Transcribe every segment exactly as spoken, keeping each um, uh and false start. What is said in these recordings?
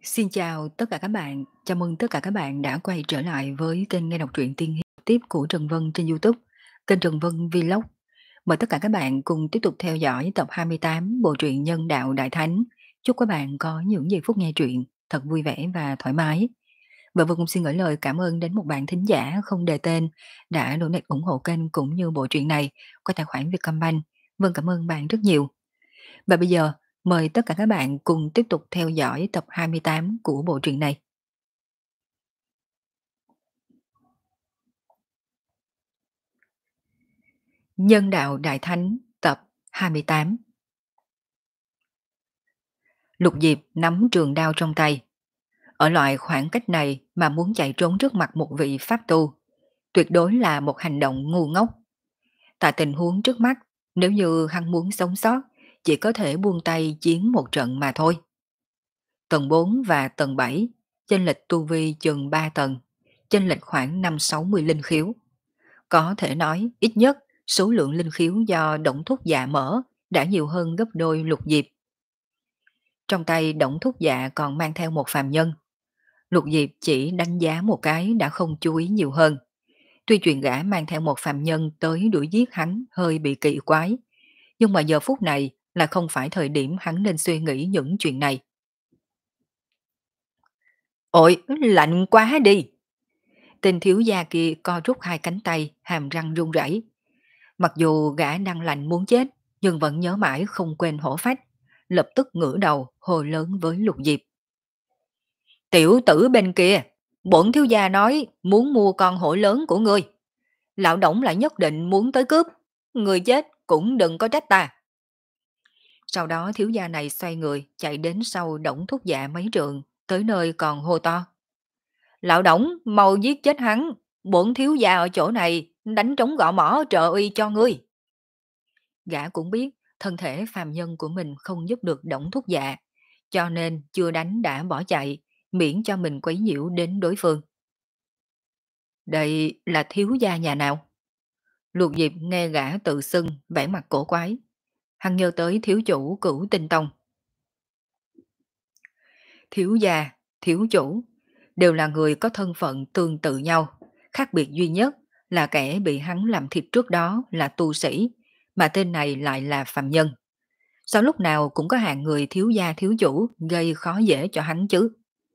Xin chào tất cả các bạn, chào mừng tất cả các bạn đã quay trở lại với kênh nghe đọc truyện tiên hiệp tiếp của Trần Vân trên YouTube, kênh Trần Vân Vlog. Mời tất cả các bạn cùng tiếp tục theo dõi tập hai mươi tám bộ truyện Nhân đạo Đại Thánh. Chúc các bạn có những giây phút nghe truyện thật vui vẻ và thoải mái. Và Vân cũng xin gửi lời cảm ơn đến một bạn thính giả không đề tên đã donate ủng hộ kênh cũng như bộ truyện này qua tài khoản Vietcombank. Vân cảm ơn bạn rất nhiều. Và bây giờ, mời tất cả các bạn cùng tiếp tục theo dõi tập hai mươi tám của bộ truyện này. Nhân đạo Đại Thánh tập hai mươi tám. Lục Diệp nắm trường đao trong tay. Ở loại khoảng cách này mà muốn chạy trốn trước mặt một vị pháp tu, tuyệt đối là một hành động ngu ngốc. Tại tình huống trước mắt, nếu như hắn muốn sống sót, chỉ có thể buông tay chiến một trận mà thôi. Tầng bốn và tầng bảy, chênh lệch tu vi chừng ba tầng, chênh lệch khoảng năm sáu mươi linh khiếu. Có thể nói, ít nhất, số lượng linh khiếu do Đổng Thúc Dạ mở đã nhiều hơn gấp đôi Lục Diệp. Trong tay Đổng Thúc Dạ còn mang theo một phàm nhân. Lục Diệp chỉ đánh giá một cái đã không chú ý nhiều hơn. Tuy chuyện gã mang theo một phàm nhân tới đuổi giết hắn hơi bị kỳ quái, nhưng mà giờ phút này là không phải thời điểm hắn nên suy nghĩ những chuyện này. Ôi, lạnh quá đi! Tên thiếu gia kia co rút hai cánh tay, hàm răng run rẩy. Mặc dù gã đang lạnh muốn chết, nhưng vẫn nhớ mãi không quên hổ phách, lập tức ngửa đầu hồ lớn với Lục Diệp. Tiểu tử bên kia, bổn thiếu gia nói muốn mua con hổ lớn của ngươi. Lão Đổng lại nhất định muốn tới cướp, người chết cũng đừng có trách ta. Sau đó thiếu gia này xoay người chạy đến sau Đổng Thúc Dạ mấy trượng, tới nơi còn hô to. Lão Đổng mau giết chết hắn, bổn thiếu gia ở chỗ này đánh trống gõ mỏ trợ uy cho ngươi. Gã cũng biết thân thể phàm nhân của mình không giúp được Đổng Thúc Dạ, cho nên chưa đánh đã bỏ chạy, miễn cho mình quấy nhiễu đến đối phương. Đây là thiếu gia nhà nào? Lục Diệp nghe gã tự xưng, vẻ mặt cổ quái. Hắn nhớ tới thiếu chủ Cửu Tinh Tông. Thiếu gia, thiếu chủ, đều là người có thân phận tương tự nhau. Khác biệt duy nhất là kẻ bị hắn làm thịt trước đó là tu sĩ, mà tên này lại là phàm nhân. Sao lúc nào cũng có hạng người thiếu gia thiếu chủ gây khó dễ cho hắn chứ?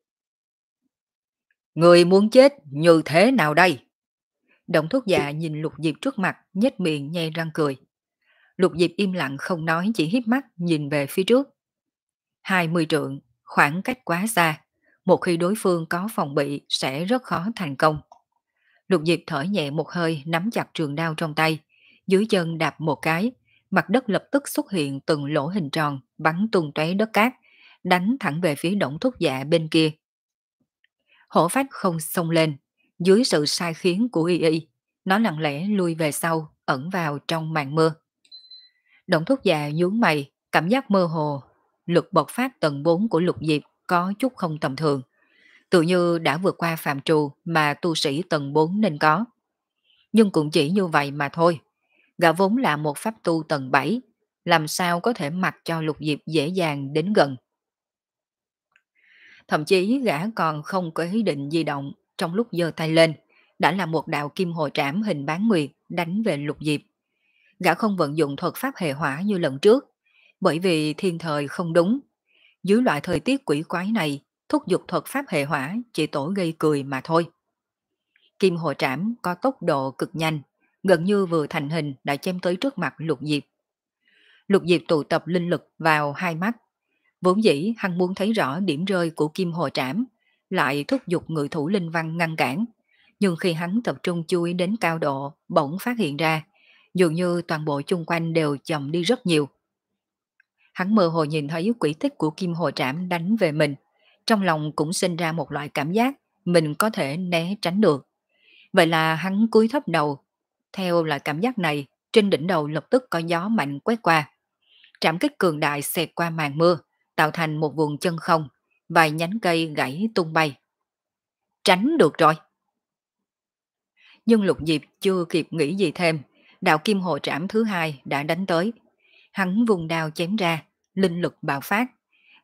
Người muốn chết như thế nào đây? Động Thúc Dạ nhìn Lục Diệp trước mặt, nhếch miệng nhe răng cười. Lục Diệp im lặng không nói, chỉ híp mắt nhìn về phía trước. Hai mươi trượng, khoảng cách quá xa, một khi đối phương có phòng bị sẽ rất khó thành công. Lục Diệp thở nhẹ một hơi, nắm chặt trường đao trong tay, dưới chân đạp một cái, mặt đất lập tức xuất hiện từng lỗ hình tròn, bắn tung tóe đất cát, đánh thẳng về phía Đổng Thúc Dạ bên kia. Hổ phách không xông lên, dưới sự sai khiến của y y, nó lặng lẽ lui về sau, ẩn vào trong màn mưa. Đổng Thúc Dạ nhướng mày, cảm giác mơ hồ, lực bộc phát tầng bốn của Lục Diệp có chút không tầm thường, tự như đã vượt qua phạm trù mà tu sĩ tầng bốn nên có. Nhưng cũng chỉ như vậy mà thôi. Gã vốn là một pháp tu tầng bảy, làm sao có thể mặc cho Lục Diệp dễ dàng đến gần. Thậm chí gã còn không có ý định di động, trong lúc giơ tay lên, đã là một đạo kim hồ trảm hình bán nguyệt đánh về Lục Diệp. Gã không vận dụng thuật pháp hệ hỏa như lần trước, bởi vì thiên thời không đúng. Dưới loại thời tiết quỷ quái này, thúc giục thuật pháp hệ hỏa chỉ tổ gây cười mà thôi. Kim hồ trảm có tốc độ cực nhanh, gần như vừa thành hình đã chém tới trước mặt Lục Diệp. Lục Diệp tụ tập linh lực vào hai mắt. Vốn dĩ hắn muốn thấy rõ điểm rơi của kim hồ trảm, lại thúc giục ngự thủ linh văn ngăn cản. Nhưng khi hắn tập trung chú ý đến cao độ, bỗng phát hiện ra, dường như toàn bộ chung quanh đều chậm đi rất nhiều. Hắn mơ hồ nhìn thấy quỹ tích của kim hồ trảm đánh về mình, trong lòng cũng sinh ra một loại cảm giác mình có thể né tránh được. Vậy là hắn cúi thấp đầu. Theo loại cảm giác này, trên đỉnh đầu lập tức có gió mạnh quét qua. Trảm kích cường đại xẹt qua màn mưa, tạo thành một vùng chân không, vài nhánh cây gãy tung bay. Tránh được rồi. Nhưng Lục Diệp chưa kịp nghĩ gì thêm, đạo kim hồ trảm thứ hai đã đánh tới. Hắn vùng đao chém ra, linh lực bạo phát.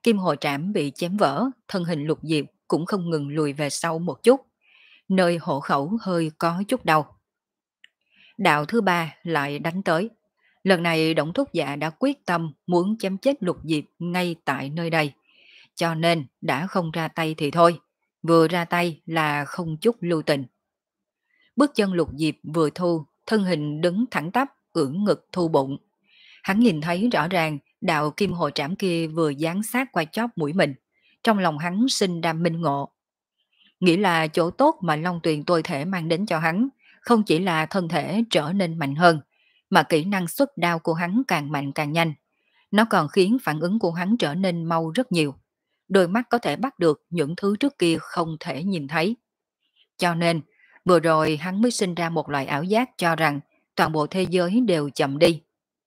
Kim hồ trảm bị chém vỡ, thân hình Lục Diệp cũng không ngừng lùi về sau một chút, nơi hộ khẩu hơi có chút đau. Đạo thứ ba lại đánh tới. Lần này Đổng Thúc Dạ đã quyết tâm muốn chém chết Lục Diệp ngay tại nơi đây. Cho nên đã không ra tay thì thôi, vừa ra tay là không chút lưu tình. Bước chân Lục Diệp vừa thu, thân hình đứng thẳng tắp, ưỡn ngực thu bụng. Hắn nhìn thấy rõ ràng đạo kim hồ trảm kia vừa dán sát qua chóp mũi mình. Trong lòng hắn sinh ra minh ngộ. Nghĩ là chỗ tốt mà Long Tuyền tôi thể mang đến cho hắn, không chỉ là thân thể trở nên mạnh hơn, mà kỹ năng xuất đao của hắn càng mạnh càng nhanh. Nó còn khiến phản ứng của hắn trở nên mau rất nhiều. Đôi mắt có thể bắt được những thứ trước kia không thể nhìn thấy. Cho nên, vừa rồi hắn mới sinh ra một loại ảo giác cho rằng toàn bộ thế giới đều chậm đi.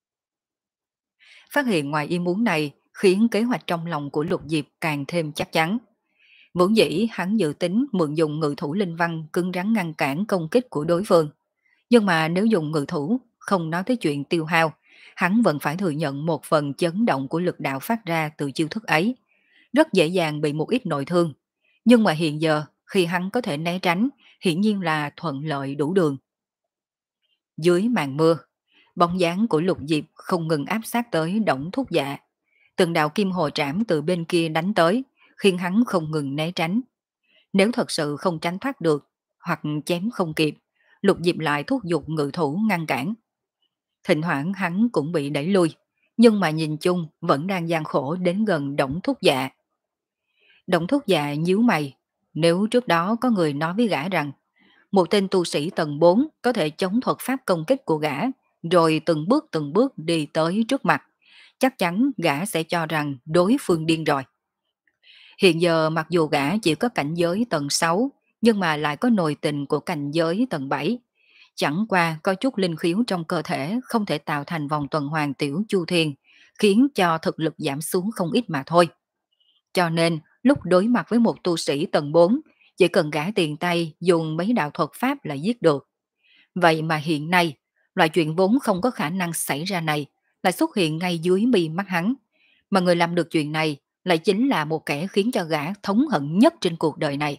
Phát hiện ngoài ý muốn này khiến kế hoạch trong lòng của Lục Diệp càng thêm chắc chắn. Vốn dĩ hắn dự tính mượn dùng ngự thủ linh văn cứng rắn ngăn cản công kích của đối phương. Nhưng mà nếu dùng ngự thủ, không nói tới chuyện tiêu hao, hắn vẫn phải thừa nhận một phần chấn động của lực đạo phát ra từ chiêu thức ấy. Rất dễ dàng bị một ít nội thương. Nhưng mà hiện giờ, khi hắn có thể né tránh, hiển nhiên là thuận lợi đủ đường. Dưới màn mưa, bóng dáng của Lục Diệp không ngừng áp sát tới Đổng Thúc Dạ. Từng đạo kim hồ trảm từ bên kia đánh tới, khiến hắn không ngừng né tránh. Nếu thật sự không tránh thoát được, hoặc chém không kịp, Lục Diệp lại thúc giục ngự thủ ngăn cản. Thỉnh thoảng hắn cũng bị đẩy lui, nhưng mà nhìn chung vẫn đang gian khổ đến gần Đổng Thúc Dạ. Đổng Thúc Dạ nhíu mày, nếu trước đó có người nói với gã rằng một tên tu sĩ tầng bốn có thể chống thuật pháp công kích của gã, rồi từng bước từng bước đi tới trước mặt, chắc chắn gã sẽ cho rằng đối phương điên rồi. Hiện giờ mặc dù gã chỉ có cảnh giới tầng sáu, nhưng mà lại có nội tình của cảnh giới tầng bảy. Chẳng qua có chút linh khiếu trong cơ thể không thể tạo thành vòng tuần hoàn tiểu chu thiên, khiến cho thực lực giảm xuống không ít mà thôi. Cho nên, lúc đối mặt với một tu sĩ tầng bốn, chỉ cần gã tiền tay dùng mấy đạo thuật pháp là giết được. Vậy mà hiện nay, loại chuyện vốn không có khả năng xảy ra này lại xuất hiện ngay dưới mi mắt hắn. Mà người làm được chuyện này lại chính là một kẻ khiến cho gã thống hận nhất trên cuộc đời này.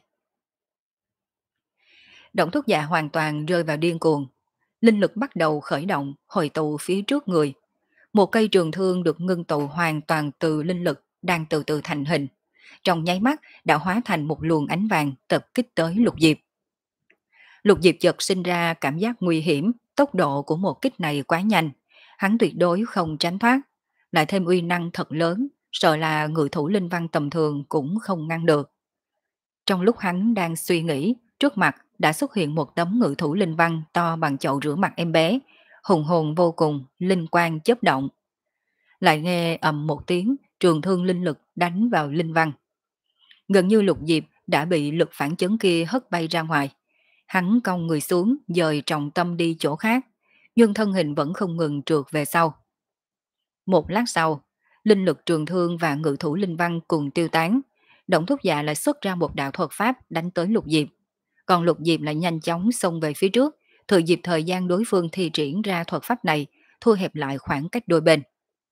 Động Thúc Dạ hoàn toàn rơi vào điên cuồng. Linh lực bắt đầu khởi động, hồi tụ phía trước người. Một cây trường thương được ngưng tụ hoàn toàn từ linh lực đang từ từ thành hình. Trong nháy mắt đã hóa thành một luồng ánh vàng tập kích tới Lục Diệp. Lục Diệp chợt sinh ra cảm giác nguy hiểm, tốc độ của một kích này quá nhanh. Hắn tuyệt đối không tránh thoát. Lại thêm uy năng thật lớn, sợ là ngự thủ linh văn tầm thường cũng không ngăn được. Trong lúc hắn đang suy nghĩ, trước mặt đã xuất hiện một tấm ngự thủ linh văn to bằng chậu rửa mặt em bé, hùng hồn vô cùng, linh quang chớp động. Lại nghe ầm một tiếng, trường thương linh lực đánh vào linh văn. Gần như Lục Diệp đã bị lực phản chấn kia hất bay ra ngoài. Hắn cong người xuống, dời trọng tâm đi chỗ khác, nhưng thân hình vẫn không ngừng trượt về sau. Một lát sau, linh lực trường thương và ngự thủ linh văn cùng tiêu tán. Động Thúc Dạ lại xuất ra một đạo thuật pháp đánh tới Lục Diệp. Còn Lục Diệp lại nhanh chóng xông về phía trước, thừa dịp thời gian đối phương thi triển ra thuật pháp này, thu hẹp lại khoảng cách đôi bên.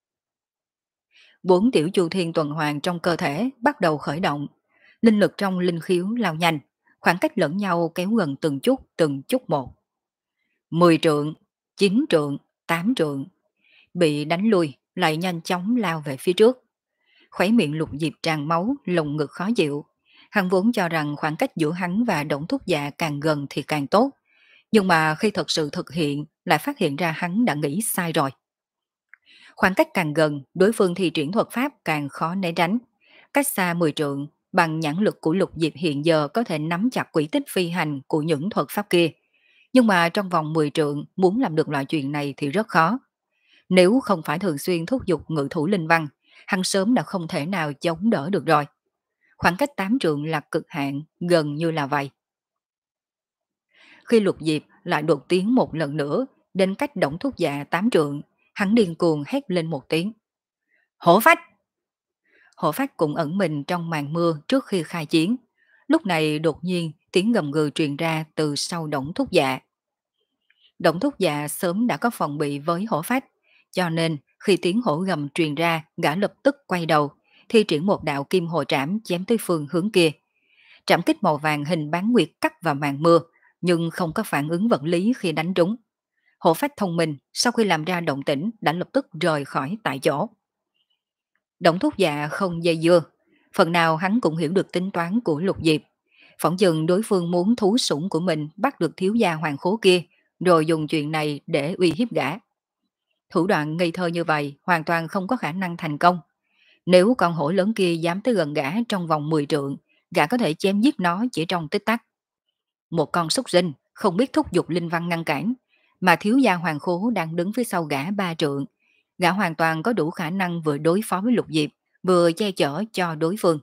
Bốn tiểu chu thiên tuần hoàn trong cơ thể bắt đầu khởi động. Linh lực trong linh khiếu lao nhanh, khoảng cách lẫn nhau kéo gần từng chút từng chút một. Mười trượng, chín trượng, tám trượng. Bị đánh lui, lại nhanh chóng lao về phía trước. Khóe miệng Lục Diệp tràn máu, lồng ngực khó chịu. Hắn vốn cho rằng khoảng cách giữa hắn và Đổng Thúc Dạ càng gần thì càng tốt. Nhưng mà khi thật sự thực hiện, lại phát hiện ra hắn đã nghĩ sai rồi. Khoảng cách càng gần, đối phương thi triển thuật pháp càng khó né tránh. Cách xa mười trượng, bằng nhãn lực của Lục Diệp hiện giờ có thể nắm chặt quỹ tích phi hành của những thuật pháp kia. Nhưng mà trong vòng mười trượng, muốn làm được loại chuyện này thì rất khó. Nếu không phải thường xuyên thúc giục ngự thủ linh văn, hắn sớm đã không thể nào chống đỡ được rồi. Khoảng cách tám trượng là cực hạn, gần như là vậy. Khi Lục Diệp lại đột tiến một lần nữa, đến cách Đổng Thúc Dạ tám trượng, hắn điên cuồng hét lên một tiếng. Hổ phách! Hổ phách cũng ẩn mình trong màn mưa trước khi khai chiến. Lúc này đột nhiên tiếng gầm gừ truyền ra từ sau Đổng Thúc Dạ. Đổng Thúc Dạ sớm đã có phòng bị với hổ phách, cho nên khi tiếng hổ gầm truyền ra, gã lập tức quay đầu, thi triển một đạo kim hồ trảm chém tới phương hướng kia. Trảm kích màu vàng hình bán nguyệt cắt vào màn mưa, nhưng không có phản ứng vật lý khi đánh trúng. Hổ phách thông minh sau khi làm ra động tĩnh đã lập tức rời khỏi tại chỗ. Đổng Thúc Dạ không dây dưa, phần nào hắn cũng hiểu được tính toán của Lục Diệp. Phỏng chừng đối phương muốn thú sủng của mình bắt được thiếu gia hoàng khố kia, rồi dùng chuyện này để uy hiếp gã. Thủ đoạn ngây thơ như vậy hoàn toàn không có khả năng thành công. Nếu con hổ lớn kia dám tới gần gã trong vòng mười trượng, gã có thể chém giết nó chỉ trong tích tắc. Một con súc sinh không biết thúc giục linh văn ngăn cản, mà thiếu gia hoàng khố đang đứng phía sau gã ba trượng. Gã hoàn toàn có đủ khả năng vừa đối phó với Lục Diệp, vừa che chở cho đối phương.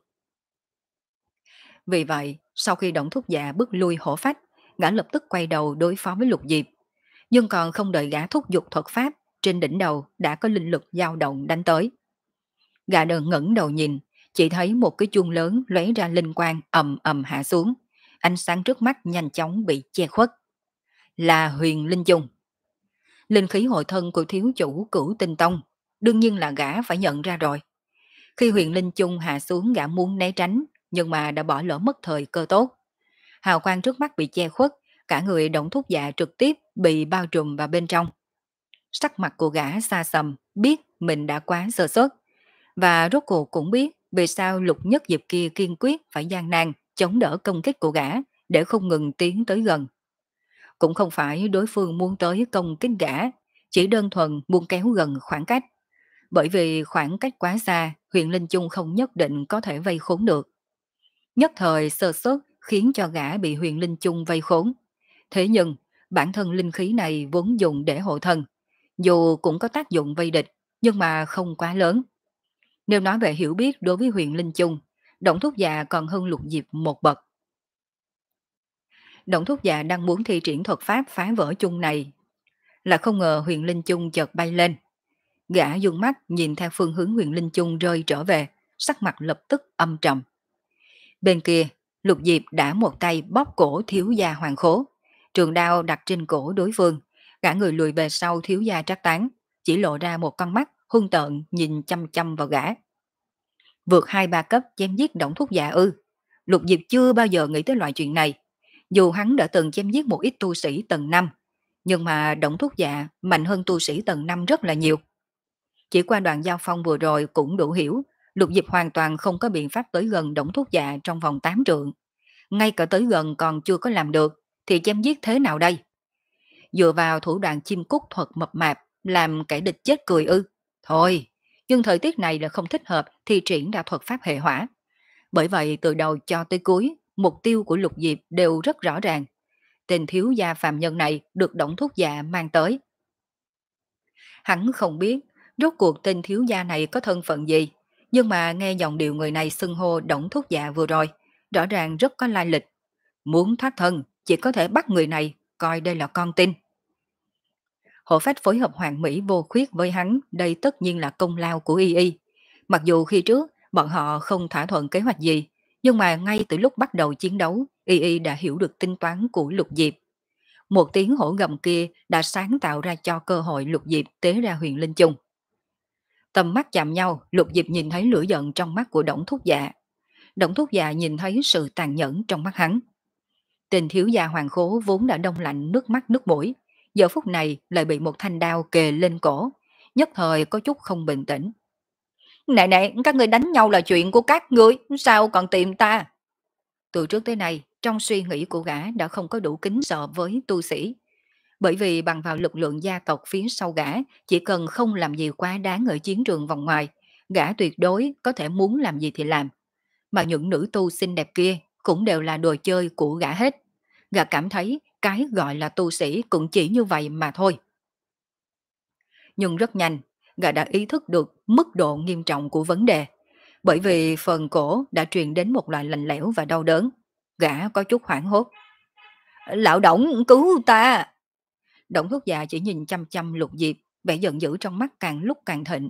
Vì vậy, sau khi Đổng Thúc Dạ bước lui hổ phách, gã lập tức quay đầu đối phó với Lục Diệp. Nhưng còn không đợi gã thúc giục thuật pháp, trên đỉnh đầu đã có linh lực dao động đánh tới. Gã đờ ngẩng đầu nhìn, chỉ thấy một cái chuông lớn lóe ra linh quang ầm ầm hạ xuống. Ánh sáng trước mắt nhanh chóng bị che khuất. Là Huyền Linh Chung. Linh khí hội thân của thiếu chủ Cửu Tinh Tông, đương nhiên là gã phải nhận ra rồi. Khi Huyền Linh Chung hạ xuống, gã muốn né tránh, nhưng mà đã bỏ lỡ mất thời cơ tốt. Hào quang trước mắt bị che khuất, cả người Đổng Thúc Dạ trực tiếp bị bao trùm vào bên trong. Sắc mặt của gã xa sầm, biết mình đã quá sơ suất, và rốt cuộc cũng biết vì sao Lục Nhất Diệp kia kiên quyết phải gian nan chống đỡ công kích của gã để không ngừng tiến tới gần. Cũng không phải đối phương muốn tới công kích gã, chỉ đơn thuần muốn kéo gần khoảng cách. Bởi vì khoảng cách quá xa, Huyền Linh Chung không nhất định có thể vây khốn được. Nhất thời sơ suất khiến cho gã bị Huyền Linh Chung vây khốn. Thế nhưng, bản thân linh khí này vốn dùng để hộ thân. Dù cũng có tác dụng vây địch, nhưng mà không quá lớn. Nếu nói về hiểu biết đối với Huyền Linh Chung, Đổng Thúc Dạ còn hơn Lục Diệp một bậc. Đổng Thúc Dạ đang muốn thi triển thuật pháp phá vỡ chung này, là không ngờ Huyền Linh Chung chợt bay lên. Gã dùng mắt nhìn theo phương hướng Huyền Linh Chung rơi trở về, sắc mặt lập tức âm trầm. Bên kia, Lục Diệp đã một tay bóp cổ thiếu gia hoàng khố, trường đao đặt trên cổ đối phương, cả người lùi về sau thiếu gia trác tán, chỉ lộ ra một con mắt hung tợn nhìn chăm chăm vào gã. Vượt hai ba cấp chém giết Đổng Thúc Dạ ư? Lục Diệp chưa bao giờ nghĩ tới loại chuyện này. Dù hắn đã từng chém giết một ít tu sĩ tầng năm, nhưng mà Đổng Thúc Dạ mạnh hơn tu sĩ tầng năm rất là nhiều. Chỉ qua đoạn giao phong vừa rồi cũng đủ hiểu, Lục Diệp hoàn toàn không có biện pháp tới gần Đổng Thúc Dạ trong vòng tám trượng. Ngay cả tới gần còn chưa có làm được, thì chém giết thế nào đây? Dựa vào thủ đoạn chim cút thuật mập mạp, làm kẻ địch chết cười ư? Thôi, nhưng thời tiết này là không thích hợp thì triển ra thuật pháp hệ hỏa. Bởi vậy từ đầu cho tới cuối, mục tiêu của Lục Diệp đều rất rõ ràng. Tên thiếu gia phàm nhân này được Đổng Thúc Dạ mang tới. Hắn không biết rốt cuộc tên thiếu gia này có thân phận gì, nhưng mà nghe giọng điệu người này xưng hô Đổng Thúc Dạ vừa rồi, rõ ràng rất có lai lịch. Muốn thoát thân, chỉ có thể bắt người này, coi đây là con tin. Hộ phách phối hợp hoàn mỹ vô khuyết với hắn, đây tất nhiên là công lao của Y Y. Mặc dù khi trước, bọn họ không thỏa thuận kế hoạch gì, nhưng mà ngay từ lúc bắt đầu chiến đấu, Y Y đã hiểu được tính toán của Lục Diệp. Một tiếng hổ gầm kia đã sáng tạo ra cho cơ hội Lục Diệp tế ra Huyền Linh Chung. Tầm mắt chạm nhau, Lục Diệp nhìn thấy lửa giận trong mắt của Đổng Thúc Dạ. Đổng Thúc Dạ nhìn thấy sự tàn nhẫn trong mắt hắn. Tình thiếu gia hoàng khố vốn đã đông lạnh nước mắt nước mũi, giờ phút này lại bị một thanh đao kề lên cổ, nhất thời có chút không bình tĩnh. Nè nè, các người đánh nhau là chuyện của các ngươi, sao còn tìm ta? Từ trước tới nay, trong suy nghĩ của gã đã không có đủ kính sợ với tu sĩ. Bởi vì bằng vào lực lượng gia tộc phía sau gã, chỉ cần không làm gì quá đáng ở chiến trường vòng ngoài, gã tuyệt đối có thể muốn làm gì thì làm. Mà những nữ tu xinh đẹp kia cũng đều là đồ chơi của gã hết. Gã cảm thấy cái gọi là tu sĩ cũng chỉ như vậy mà thôi. Nhưng rất nhanh, gã đã ý thức được mức độ nghiêm trọng của vấn đề. Bởi vì phần cổ đã truyền đến một loại lạnh lẽo và đau đớn. Gã có chút hoảng hốt. Lão Đổng cứu ta! Đổng Thúc Dạ chỉ nhìn chăm chăm Lục Diệp, vẻ giận dữ trong mắt càng lúc càng thịnh.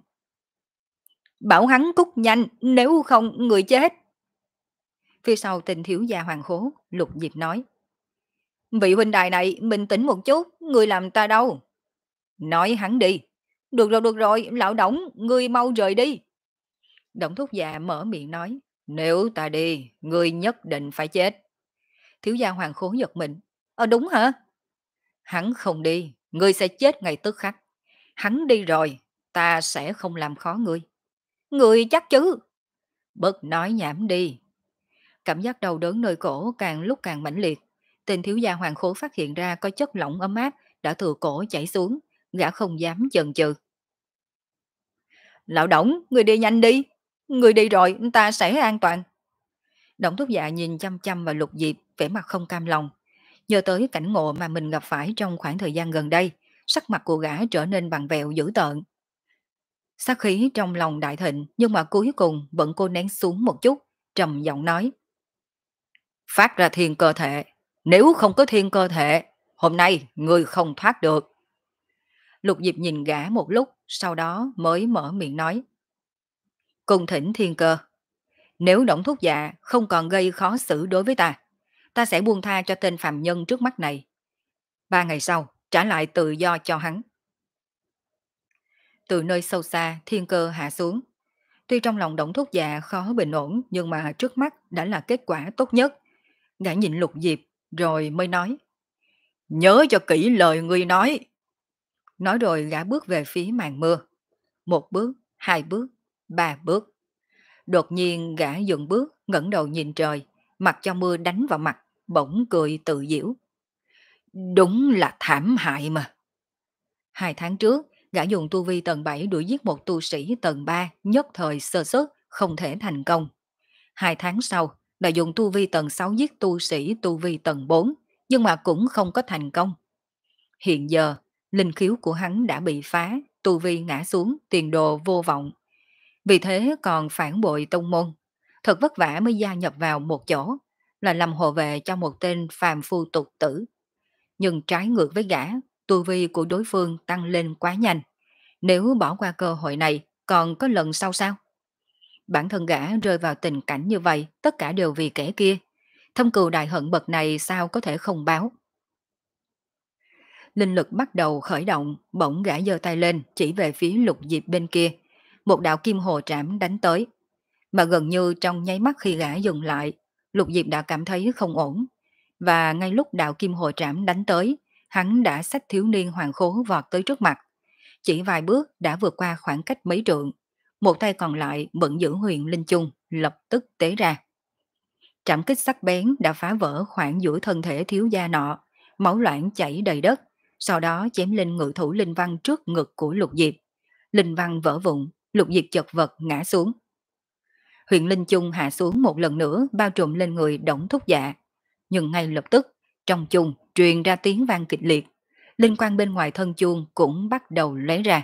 Bảo hắn cút nhanh, nếu không người chết. Phía sau Tình thiếu gia hoàng khố, Lục Diệp nói. Vị huynh đài này bình tĩnh một chút, người làm ta đâu? Nói hắn đi. Được rồi, được rồi, lão Đổng, ngươi mau rời đi. Đổng thúc dạ mở miệng nói, nếu ta đi, ngươi nhất định phải chết. Thiếu gia hoàng khố giật mình. Ờ đúng hả? Hắn không đi, ngươi sẽ chết ngay tức khắc. Hắn đi rồi, ta sẽ không làm khó ngươi. Ngươi chắc chứ? Bớt nói nhảm đi. Cảm giác đau đớn nơi cổ càng lúc càng mãnh liệt. Tên thiếu gia hoàng khố phát hiện ra có chất lỏng ấm áp đã từ cổ chảy xuống, gã không dám chần chừ. Lão Đổng, người đi nhanh đi. Người đi rồi, ta sẽ an toàn. Đổng thúc dạ nhìn chăm chăm vào Lục Diệp, vẻ mặt không cam lòng. Nhớ tới cảnh ngộ mà mình gặp phải trong khoảng thời gian gần đây, sắc mặt của gã trở nên bằng vẹo dữ tợn. Sát khí trong lòng đại thịnh, nhưng mà cuối cùng vẫn cô nén xuống một chút, trầm giọng nói. Phát ra thiên cơ thể, nếu không có thiên cơ thể, hôm nay người không thoát được. Lục Diệp nhìn gã một lúc, sau đó mới mở miệng nói. Cung thỉnh thiên cơ, nếu Đổng thúc dạ không còn gây khó xử đối với ta, ta sẽ buông tha cho tên phàm nhân trước mắt này. Ba ngày sau, trả lại tự do cho hắn. Từ nơi sâu xa, thiên cơ hạ xuống. Tuy trong lòng Đổng thúc dạ khó bình ổn, nhưng mà trước mắt đã là kết quả tốt nhất. Gã nhìn Lục Diệp, rồi mới nói. Nhớ cho kỹ lời ngươi nói. Nói rồi gã bước về phía màn mưa. Một bước, hai bước, ba bước. Đột nhiên gã dừng bước, ngẩng đầu nhìn trời, mặc cho mưa đánh vào mặt, bỗng cười tự giễu. Đúng là thảm hại mà. Hai tháng trước, gã dùng tu vi tầng bảy đuổi giết một tu sĩ tầng ba, nhất thời sơ suất, không thể thành công. Hai tháng sau, đã dùng tu vi tầng sáu giết tu sĩ tu vi tầng bốn, nhưng mà cũng không có thành công. Hiện giờ, linh khiếu của hắn đã bị phá, tu vi ngã xuống, tiền đồ vô vọng. Vì thế còn phản bội tông môn. Thật vất vả mới gia nhập vào một chỗ, là làm hộ vệ cho một tên phàm phu tục tử. Nhưng trái ngược với gã, tu vi của đối phương tăng lên quá nhanh. Nếu bỏ qua cơ hội này, còn có lần sau sao? Bản thân gã rơi vào tình cảnh như vậy, tất cả đều vì kẻ kia. Thâm cừu đại hận bậc này sao có thể không báo? Linh lực bắt đầu khởi động, bỗng gã giơ tay lên, chỉ về phía Lục Diệp bên kia. Một đạo kim hồ trảm đánh tới. Mà gần như trong nháy mắt khi gã dừng lại, Lục Diệp đã cảm thấy không ổn. Và ngay lúc đạo kim hồ trảm đánh tới, hắn đã xách thiếu niên hoàng khố vọt tới trước mặt. Chỉ vài bước đã vượt qua khoảng cách mấy trượng. Một tay còn lại vẫn giữ huyền linh chung, lập tức tế ra. Trảm kích sắc bén đã phá vỡ khoảng giữa thân thể thiếu gia nọ, máu loãng chảy đầy đất, sau đó chém lên ngự thủ linh văn trước ngực của Lục Diệp. Linh văn vỡ vụn, Lục Diệp chật vật ngã xuống. Huyền linh chung hạ xuống một lần nữa bao trùm lên người Đổng thúc dạ. Nhưng ngay lập tức, trong chung truyền ra tiếng vang kịch liệt. Linh quang bên ngoài thân chuông cũng bắt đầu lấy ra.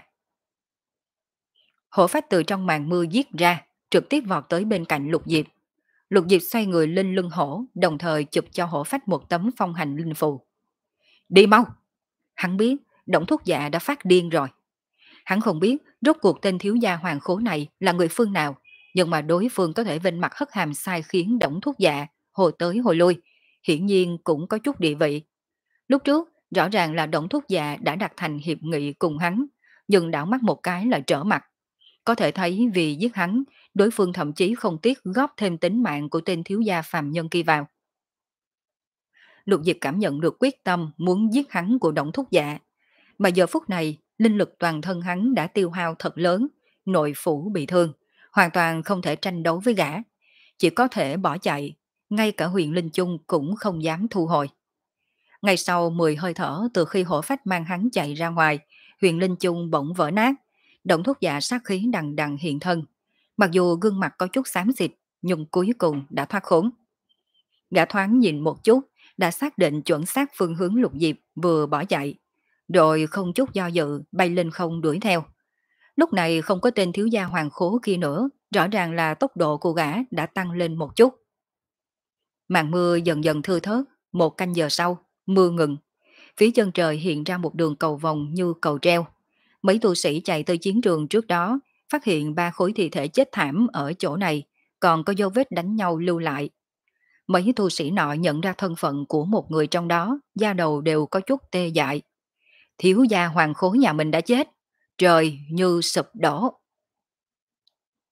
Hổ phách từ trong màn mưa giết ra, trực tiếp vọt tới bên cạnh Lục Diệp. Lục Diệp xoay người lên lưng hổ, đồng thời chụp cho hổ phách một tấm phong hành linh phù. Đi mau! Hắn biết Đổng thúc dạ đã phát điên rồi. Hắn không biết rốt cuộc tên thiếu gia hoàng khố này là người phương nào, nhưng mà đối phương có thể vinh mặt hất hàm sai khiến Đổng thúc dạ hồi tới hồi lui, hiển nhiên cũng có chút địa vị. Lúc trước, rõ ràng là Đổng thúc dạ đã đặt thành hiệp nghị cùng hắn, nhưng đảo mắt một cái là trở mặt. Có thể thấy vì giết hắn, đối phương thậm chí không tiếc góp thêm tính mạng của tên thiếu gia phàm nhân kia vào. Lục Diệp cảm nhận được quyết tâm muốn giết hắn của Đổng thúc dạ, mà giờ phút này, linh lực toàn thân hắn đã tiêu hao thật lớn, nội phủ bị thương, hoàn toàn không thể tranh đấu với gã, chỉ có thể bỏ chạy, ngay cả huyền linh chung cũng không dám thu hồi. Ngay sau mười hơi thở từ khi hổ phách mang hắn chạy ra ngoài, huyền linh chung bỗng vỡ nát, Đổng thúc dạ sát khí đằng đằng hiện thân. Mặc dù gương mặt có chút xám xịt, nhưng cuối cùng đã thoát khốn. Gã thoáng nhìn một chút, đã xác định chuẩn xác phương hướng Lục Diệp vừa bỏ chạy, rồi không chút do dự bay lên không đuổi theo. Lúc này không có tên thiếu gia hoàng khố kia nữa, rõ ràng là tốc độ của gã đã tăng lên một chút. Màn mưa dần dần thưa thớt, một canh giờ sau, mưa ngừng. Phía chân trời hiện ra một đường cầu vòng như cầu treo. Mấy tu sĩ chạy tới chiến trường trước đó, phát hiện ba khối thi thể chết thảm ở chỗ này, còn có dấu vết đánh nhau lưu lại. Mấy tu sĩ nọ nhận ra thân phận của một người trong đó, da đầu đều có chút tê dại. Thiếu gia hoàng khố nhà mình đã chết, trời như sụp đổ.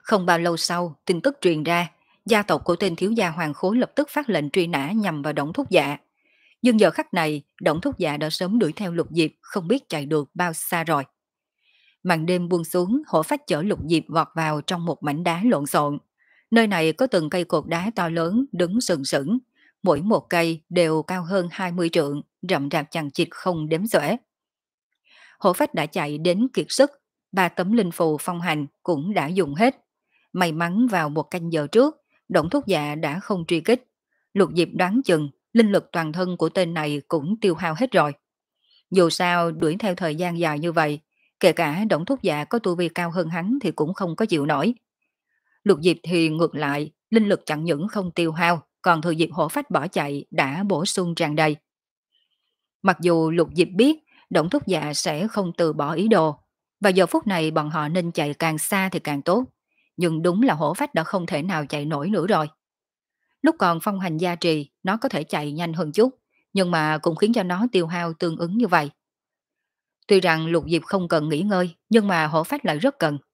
Không bao lâu sau, tin tức truyền ra, gia tộc của tên thiếu gia Hoàng Khối lập tức phát lệnh truy nã nhằm vào Đổng Thúc Dạ. Nhưng giờ khắc này, Đổng Thúc Dạ đã sớm đuổi theo Lục Diệp, không biết chạy được bao xa rồi. Màn đêm buông xuống, hổ phách chở Lục Diệp vọt vào trong một mảnh đá lộn xộn. Nơi này có từng cây cột đá to lớn đứng sừng sững, mỗi một cây đều cao hơn hai mươi trượng, rậm rạp chằng chịt không đếm xuể. Hổ phách đã chạy đến kiệt sức, ba tấm linh phù phong hành cũng đã dùng hết. May mắn vào một canh giờ trước, Đổng Thúc Dạ đã không truy kích. Lục Diệp đoán chừng, linh lực toàn thân của tên này cũng tiêu hao hết rồi. Dù sao, đuổi theo thời gian dài như vậy, kể cả Đổng Thúc Dạ có tu vi cao hơn hắn thì cũng không có chịu nổi. Lục Diệp thì ngược lại, linh lực chẳng những không tiêu hao, còn thừa dịp hổ phách bỏ chạy đã bổ sung tràn đầy. Mặc dù Lục Diệp biết Đổng Thúc Dạ sẽ không từ bỏ ý đồ, và giờ phút này bọn họ nên chạy càng xa thì càng tốt, nhưng đúng là hổ phách đã không thể nào chạy nổi nữa rồi. Lúc còn phong hành gia trì, nó có thể chạy nhanh hơn chút, nhưng mà cũng khiến cho nó tiêu hao tương ứng như vậy. Tuy rằng Lục Diệp không cần nghỉ ngơi, nhưng mà hổ phách lại rất cần.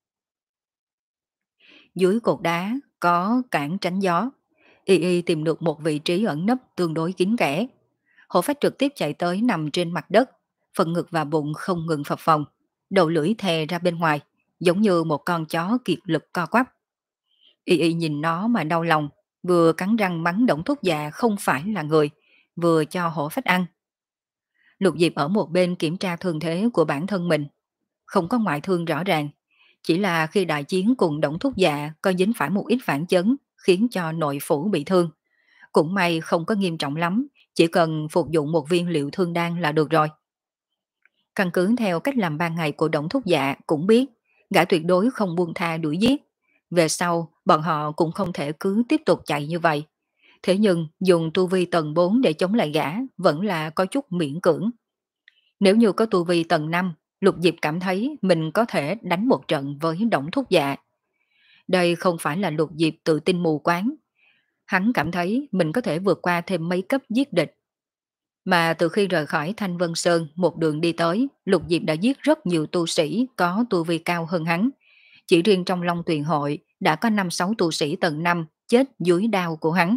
Dưới cột đá có cản tránh gió, Y Y tìm được một vị trí ẩn nấp tương đối kín kẽ. Hổ phách trực tiếp chạy tới nằm trên mặt đất, phần ngực và bụng không ngừng phập phồng, đầu lưỡi thè ra bên ngoài, giống như một con chó kiệt lực co quắp. Y Y nhìn nó mà đau lòng, vừa cắn răng mắng Đổng Thúc Dạ không phải là người, vừa cho hổ phách ăn. Lục Diệp ở một bên kiểm tra thương thế của bản thân mình, không có ngoại thương rõ ràng, chỉ là khi đại chiến cùng Đổng Thúc Dạ có dính phải một ít phản chấn, khiến cho nội phủ bị thương. Cũng may không có nghiêm trọng lắm, chỉ cần phục dụng một viên liệu thương đan là được rồi. Căn cứ theo cách làm ban ngày của Đổng Thúc Dạ cũng biết, gã tuyệt đối không buông tha đuổi giết. Về sau, bọn họ cũng không thể cứ tiếp tục chạy như vậy. Thế nhưng, dùng tu vi tầng bốn để chống lại gã vẫn là có chút miễn cưỡng. Nếu như có tu vi tầng năm, Lục Diệp cảm thấy mình có thể đánh một trận với Đổng Thúc Dạ. Đây không phải là Lục Diệp tự tin mù quáng. Hắn cảm thấy mình có thể vượt qua thêm mấy cấp giết địch. Mà từ khi rời khỏi Thanh Vân Sơn một đường đi tới, Lục Diệp đã giết rất nhiều tu sĩ có tu vi cao hơn hắn. Chỉ riêng trong Long Tuyền Hội đã có năm sáu tu sĩ tầng năm chết dưới đao của hắn.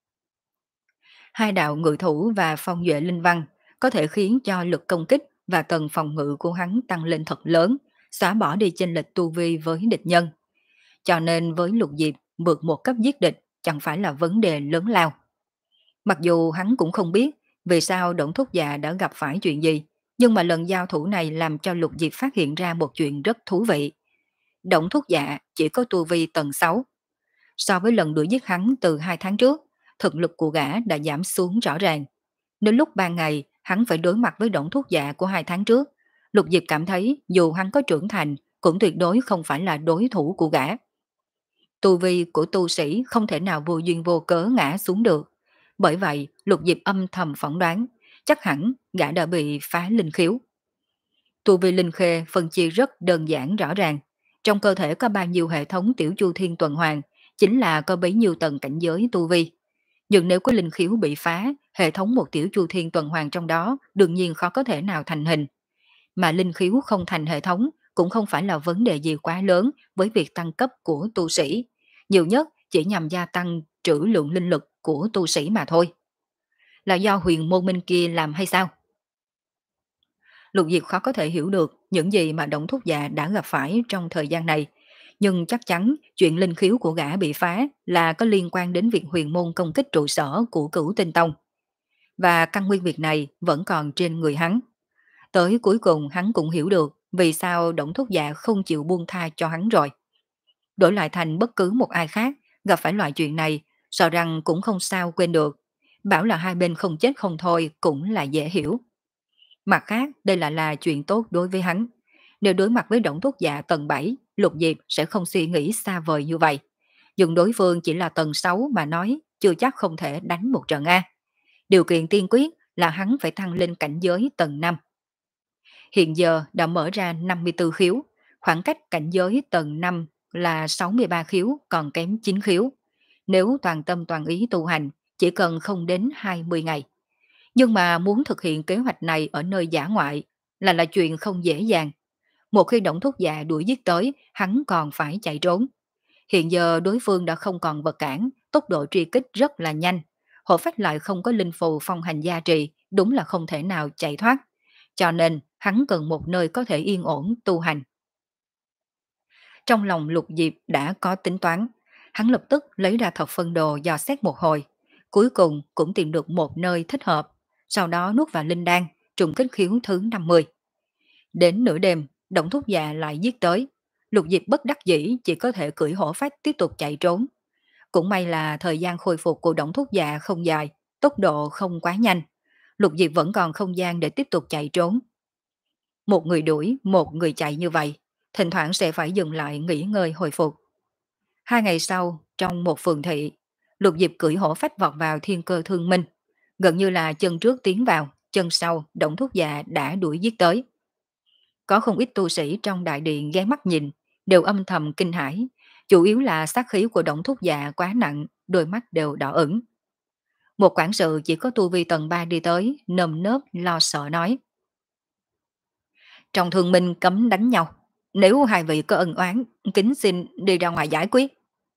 Hai đạo ngự thủ và phong duệ linh văn có thể khiến cho lực công kích và tầng phòng ngự của hắn tăng lên thật lớn, xóa bỏ đi chênh lệch tu vi với địch nhân. Cho nên với Lục Diệp, vượt một cấp giết địch chẳng phải là vấn đề lớn lao. Mặc dù hắn cũng không biết vì sao Đổng Thúc Dạ đã gặp phải chuyện gì, nhưng mà lần giao thủ này làm cho Lục Diệp phát hiện ra một chuyện rất thú vị. Đổng Thúc Dạ chỉ có tu vi tầng sáu. So với lần đuổi giết hắn từ hai tháng trước, thực lực của gã đã giảm xuống rõ ràng. Đến lúc ban ngày, hắn phải đối mặt với Đổng Thúc Dạ của hai tháng trước. Lục Diệp cảm thấy dù hắn có trưởng thành, cũng tuyệt đối không phải là đối thủ của gã. Tu vi của tu sĩ không thể nào vô duyên vô cớ ngã xuống được. Bởi vậy, Lục Diệp âm thầm phỏng đoán, chắc hẳn gã đã bị phá linh khiếu. Tu vi linh khê phân chia rất đơn giản rõ ràng. Trong cơ thể có bao nhiêu hệ thống tiểu chu thiên tuần hoàn, chính là có bấy nhiêu tầng cảnh giới tu vi. Nhưng nếu có linh khiếu bị phá, hệ thống một tiểu chu thiên tuần hoàn trong đó đương nhiên khó có thể nào thành hình. Mà linh khiếu không thành hệ thống cũng không phải là vấn đề gì quá lớn với việc tăng cấp của tu sĩ. Nhiều nhất chỉ nhằm gia tăng trữ lượng linh lực của tu sĩ mà thôi. Là do huyền môn minh kia làm hay sao? Lục Diệp khó có thể hiểu được những gì mà Đổng Thúc Dạ đã gặp phải trong thời gian này. Nhưng chắc chắn chuyện linh khiếu của gã bị phá là có liên quan đến việc huyền môn công kích trụ sở của Cửu Tinh Tông. Và căn nguyên việc này vẫn còn trên người hắn. Tới cuối cùng hắn cũng hiểu được vì sao Đổng Thúc Dạ không chịu buông tha cho hắn rồi. Đổi lại thành bất cứ một ai khác gặp phải loại chuyện này, sợ rằng cũng không sao quên được. Bảo là hai bên không chết không thôi cũng là dễ hiểu. Mặt khác, đây lại là chuyện tốt đối với hắn. Nếu đối mặt với Đổng Thúc Dạ tầng bảy, Lục Diệp sẽ không suy nghĩ xa vời như vậy. Nhưng đối phương chỉ là tầng sáu mà nói, chưa chắc không thể đánh một trận A. Điều kiện tiên quyết là hắn phải tăng lên cảnh giới tầng năm. Hiện giờ đã mở ra năm mươi tư khiếu, khoảng cách cảnh giới tầng năm là sáu mươi ba khiếu, còn kém chín khiếu. Nếu toàn tâm toàn ý tu hành, chỉ cần không đến hai mươi ngày. Nhưng mà muốn thực hiện kế hoạch này ở nơi dã ngoại là là chuyện không dễ dàng. Một khi Đổng Thúc Dạ đuổi giết tới, hắn còn phải chạy trốn. Hiện giờ đối phương đã không còn vật cản, tốc độ truy kích rất là nhanh. Hộ phách lại không có linh phù phong hành gia trì, đúng là không thể nào chạy thoát. Cho nên, hắn cần một nơi có thể yên ổn tu hành. Trong lòng Lục Diệp đã có tính toán, hắn lập tức lấy ra thập phân đồ dò xét một hồi, cuối cùng cũng tìm được một nơi thích hợp, sau đó nuốt vào linh đan, trùng kích khiếu thứ năm mươi. Đến nửa đêm, Động Thúc Dạ lại giết tới, Lục Diệp bất đắc dĩ chỉ có thể cưỡi hổ phách tiếp tục chạy trốn. Cũng may là thời gian khôi phục của Động Thúc Dạ không dài, tốc độ không quá nhanh, Lục Diệp vẫn còn không gian để tiếp tục chạy trốn. Một người đuổi, một người chạy như vậy, thỉnh thoảng sẽ phải dừng lại nghỉ ngơi hồi phục. Hai ngày sau, trong một phường thị, Lục Diệp cưỡi hổ phách vọt vào thiên cơ thương minh. Gần như là chân trước tiến vào, chân sau, Động Thúc Dạ đã đuổi giết tới. Có không ít tu sĩ trong đại điện ghé mắt nhìn, đều âm thầm kinh hãi. Chủ yếu là sát khí của Động Thúc Dạ quá nặng, đôi mắt đều đỏ ửng. Một quản sự chỉ có tu vi tầng ba đi tới, nơm nớp lo sợ nói. Trong thương minh cấm đánh nhau. Nếu hai vị có ân oán, kính xin đi ra ngoài giải quyết.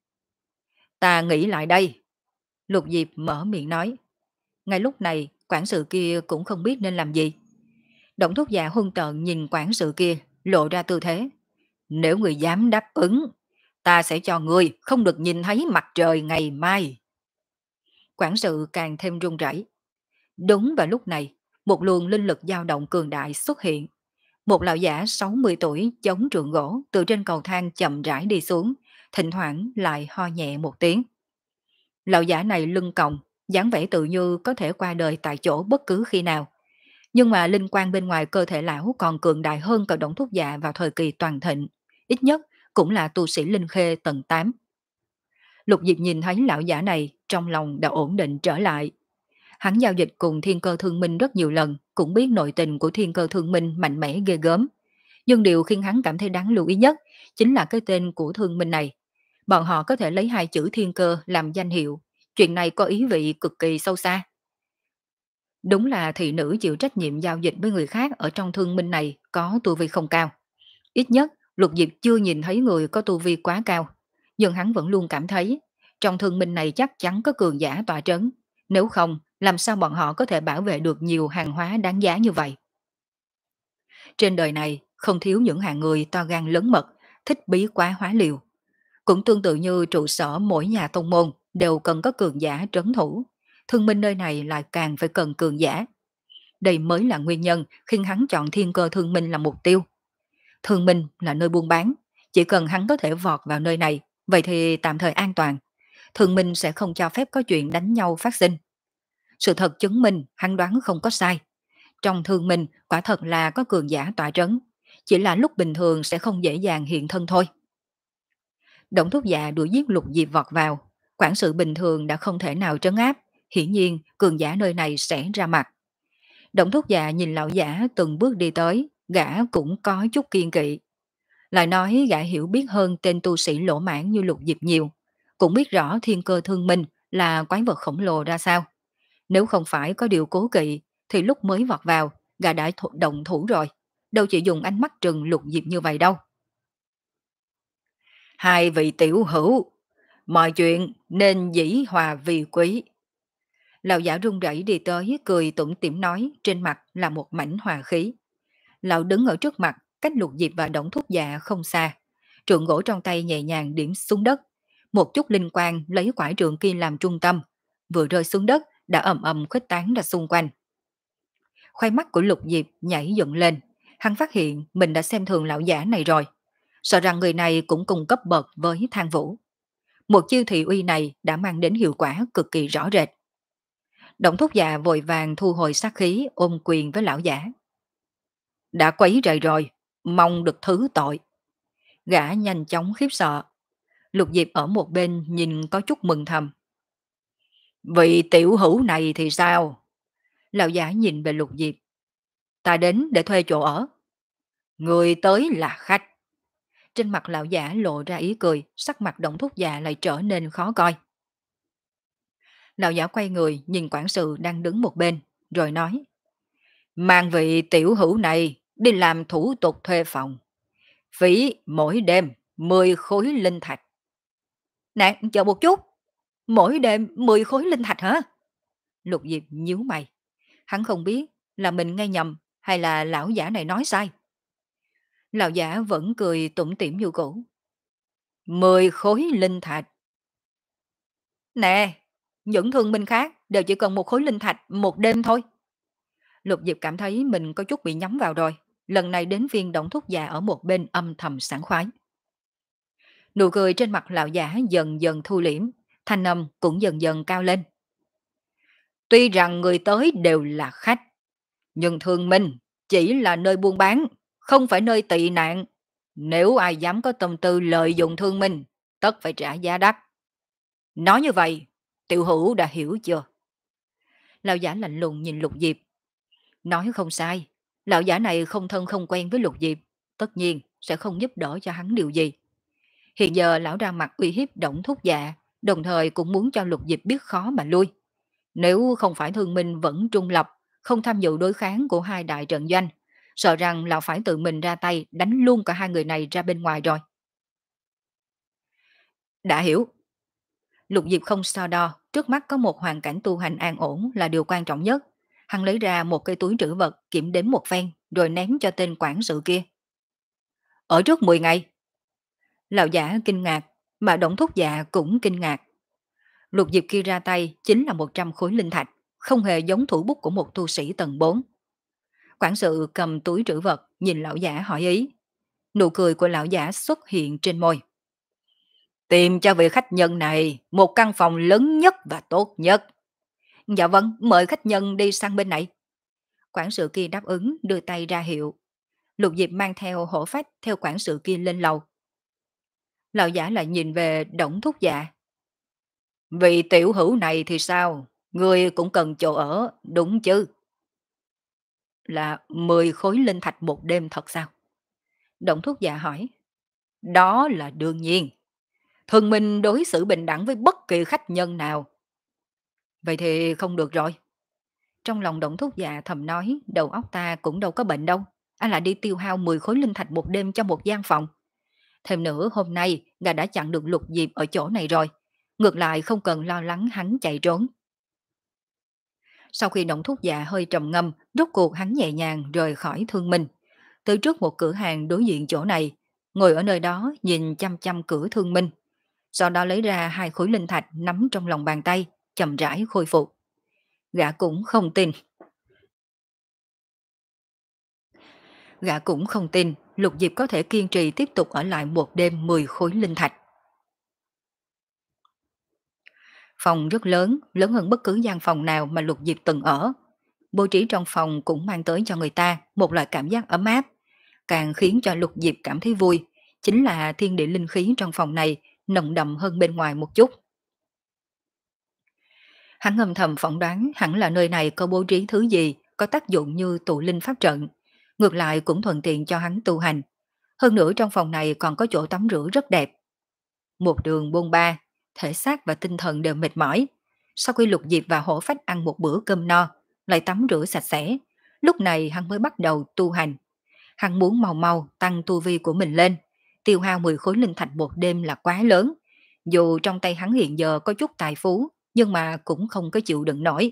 Ta nghĩ lại đây. Lục Diệp mở miệng nói. Ngay lúc này, quản sự kia cũng không biết nên làm gì. Động Thúc Dạ hung tợn nhìn quản sự kia, lộ ra tư thế. Nếu người dám đáp ứng, ta sẽ cho người không được nhìn thấy mặt trời ngày mai. Quản sự càng thêm run rẩy. Đúng vào lúc này, một luồng linh lực dao động cường đại xuất hiện. Một lão giả sáu mươi tuổi chống trượng gỗ từ trên cầu thang chậm rãi đi xuống, thỉnh thoảng lại ho nhẹ một tiếng. Lão giả này lưng còng, dáng vẻ tự như có thể qua đời tại chỗ bất cứ khi nào. Nhưng mà linh quan bên ngoài cơ thể lão còn cường đại hơn cả Động Thúc Dạ vào thời kỳ toàn thịnh, ít nhất cũng là tu sĩ linh khê tầng tám. Lục Diệp nhìn thấy lão giả này, trong lòng đã ổn định trở lại. Hắn giao dịch cùng Thiên Cơ Thương Minh rất nhiều lần, cũng biết nội tình của Thiên Cơ Thương Minh mạnh mẽ ghê gớm. Nhưng điều khiến hắn cảm thấy đáng lưu ý nhất chính là cái tên của Thương Minh này. Bọn họ có thể lấy hai chữ Thiên Cơ làm danh hiệu. Chuyện này có ý vị cực kỳ sâu xa. Đúng là thị nữ chịu trách nhiệm giao dịch với người khác ở trong Thương Minh này có tu vi không cao. Ít nhất, Lục Diệp chưa nhìn thấy người có tu vi quá cao. Nhưng hắn vẫn luôn cảm thấy trong Thương Minh này chắc chắn có cường giả tọa trấn. Nếu không, làm sao bọn họ có thể bảo vệ được nhiều hàng hóa đáng giá như vậy? Trên đời này không thiếu những hạng người to gan lớn mật, thích bí quá hóa liều. Cũng tương tự như trụ sở mỗi nhà tông môn đều cần có cường giả trấn thủ. Thương minh nơi này lại càng phải cần cường giả. Đây mới là nguyên nhân khiến hắn chọn Thiên Cơ Thương Minh làm mục tiêu. Thương minh là nơi buôn bán, chỉ cần hắn có thể vọt vào nơi này, vậy thì tạm thời an toàn. Thương minh sẽ không cho phép có chuyện đánh nhau phát sinh. Sự thật chứng minh hắn đoán không có sai. Trong thương minh quả thật là có cường giả tọa trấn, chỉ là lúc bình thường sẽ không dễ dàng hiện thân thôi. Động Thúc Dạ đuổi giết Lục Diệp vọt vào, quản sự bình thường đã không thể nào trấn áp, hiển nhiên cường giả nơi này sẽ ra mặt. Động Thúc Dạ nhìn lão giả từng bước đi tới, gã cũng có chút kiên kỵ. Lại nói gã hiểu biết hơn tên tu sĩ lỗ mãn như Lục Diệp nhiều, cũng biết rõ Thiên Cơ Thương Minh là quái vật khổng lồ ra sao. Nếu không phải có điều cố kỵ, thì lúc mới vọt vào, gã đã động thủ rồi, đâu chỉ dùng ánh mắt trừng Lục Diệp như vậy đâu. Hai vị tiểu hữu, mọi chuyện nên dĩ hòa vi quý. Lão giả run rẩy đi tới, cười tủm tỉm nói, trên mặt là một mảnh hòa khí. Lão đứng ở trước mặt, cách Lục Diệp và Đổng Thúc Dạ không xa. Trượng gỗ trong tay nhẹ nhàng điểm xuống đất. Một chút linh quang lấy quả trượng kia làm trung tâm. Vừa rơi xuống đất, đã ầm ầm khuếch tán ra xung quanh. Khoai mắt của Lục Diệp nhảy dựng lên. Hắn phát hiện mình đã xem thường lão giả này rồi. Sợ rằng người này cũng cùng cấp bậc với Thang Vũ. Một chiêu thị uy này đã mang đến hiệu quả cực kỳ rõ rệt. Động Thúc Dạ vội vàng thu hồi sát khí, ôm quyền với lão giả. Đã quấy rầy rồi, mong được thứ tội. Gã nhanh chóng khiếp sợ. Lục Diệp ở một bên nhìn có chút mừng thầm. Vị tiểu hữu này thì sao? Lão giả nhìn về Lục Diệp. Ta đến để thuê chỗ ở. Người tới là khách. Trên mặt lão giả lộ ra ý cười, sắc mặt Động Thúc Dạ lại trở nên khó coi. Lão giả quay người nhìn quản sự đang đứng một bên, rồi nói. Mang vị tiểu hữu này đi làm thủ tục thuê phòng. Phí mỗi đêm mười khối linh thạch. Nè, chờ một chút, mỗi đêm mười khối linh thạch hả? Lục Diệp nhíu mày, hắn không biết là mình nghe nhầm hay là lão giả này nói sai. Lão giả vẫn cười tủm tỉm như cũ. Mười khối linh thạch. Nè, những thương minh khác đều chỉ cần một khối linh thạch một đêm thôi. Lục Diệp cảm thấy mình có chút bị nhắm vào rồi. Lần này đến viên động thuốc già ở một bên âm thầm sảng khoái. Nụ cười trên mặt lão giả dần dần thu liễm, thanh âm cũng dần dần cao lên. Tuy rằng người tới đều là khách, nhưng thương minh chỉ là nơi buôn bán, không phải nơi tị nạn. Nếu ai dám có tâm tư lợi dụng thương minh, tất phải trả giá đắt. Nói như vậy, tiểu hữu đã hiểu chưa? Lão giả lạnh lùng nhìn Lục Diệp. Nói không sai, lão giả này không thân không quen với Lục Diệp, tất nhiên sẽ không giúp đỡ cho hắn điều gì. Hiện giờ lão ra mặt uy hiếp Đổng Thúc Dạ, đồng thời cũng muốn cho Lục Diệp biết khó mà lui. Nếu không phải thương minh vẫn trung lập, không tham dự đối kháng của hai đại trận doanh, sợ rằng lão phải tự mình ra tay đánh luôn cả hai người này ra bên ngoài rồi. Đã hiểu. Lục Diệp không so đo, trước mắt có một hoàn cảnh tu hành an ổn là điều quan trọng nhất. Hắn lấy ra một cây túi trữ vật, kiểm đếm một phen, rồi ném cho tên quản sự kia. Ở trước mười ngày. Lão giả kinh ngạc, mà Đổng Thúc Dạ cũng kinh ngạc. Lục Diệp kia ra tay chính là một trăm khối linh thạch, không hề giống thủ bút của một tu sĩ tầng bốn. Quản sự cầm túi trữ vật, nhìn lão giả hỏi ý. Nụ cười của lão giả xuất hiện trên môi. Tìm cho vị khách nhân này một căn phòng lớn nhất và tốt nhất. Dạ vâng, mời khách nhân đi sang bên này. Quản sự kia đáp ứng, đưa tay ra hiệu. Lục Diệp mang theo hổ phách theo quản sự kia lên lầu. Lão giả lại nhìn về Đổng Thúc Dạ. Vị tiểu hữu này thì sao? Người cũng cần chỗ ở, đúng chứ? Là mười khối linh thạch một đêm thật sao? Đổng Thúc Dạ hỏi. Đó là đương nhiên. Thường mình đối xử bình đẳng với bất kỳ khách nhân nào. Vậy thì không được rồi. Trong lòng Đổng Thúc Dạ thầm nói, đầu óc ta cũng đâu có bệnh đâu. Anh lại đi tiêu hao mười khối linh thạch một đêm cho một gian phòng. Thêm nữa hôm nay, gà đã chặn được Lục Diệp ở chỗ này rồi. Ngược lại không cần lo lắng hắn chạy trốn. Sau khi Đổng Thúc Dạ hơi trầm ngâm, rốt cuộc hắn nhẹ nhàng rời khỏi Thương Minh. Tới trước một cửa hàng đối diện chỗ này, ngồi ở nơi đó nhìn chăm chăm cửa Thương Minh. Sau đó lấy ra hai khối linh thạch nắm trong lòng bàn tay, chậm rãi khôi phục. Gã cũng không tin. Gã cũng không tin Lục Diệp có thể kiên trì tiếp tục ở lại một đêm mười khối linh thạch. Phòng rất lớn, lớn hơn bất cứ gian phòng nào mà Lục Diệp từng ở. Bố trí trong phòng cũng mang tới cho người ta một loại cảm giác ấm áp. Càng khiến cho Lục Diệp cảm thấy vui, chính là thiên địa linh khí trong phòng này nồng đậm hơn bên ngoài một chút. Hắn âm thầm phỏng đoán hẳn là nơi này có bố trí thứ gì có tác dụng như tụ linh pháp trận. Ngược lại cũng thuận tiện cho hắn tu hành. Hơn nữa trong phòng này còn có chỗ tắm rửa rất đẹp. Một đường bôn ba, thể xác và tinh thần đều mệt mỏi. Sau khi Lục Diệp và Hổ Phách ăn một bữa cơm no, lại tắm rửa sạch sẽ, lúc này hắn mới bắt đầu tu hành. Hắn muốn mau mau tăng tu vi của mình lên, tiêu hao mười khối linh thạch một đêm là quá lớn. Dù trong tay hắn hiện giờ có chút tài phú, nhưng mà cũng không có chịu đựng nổi.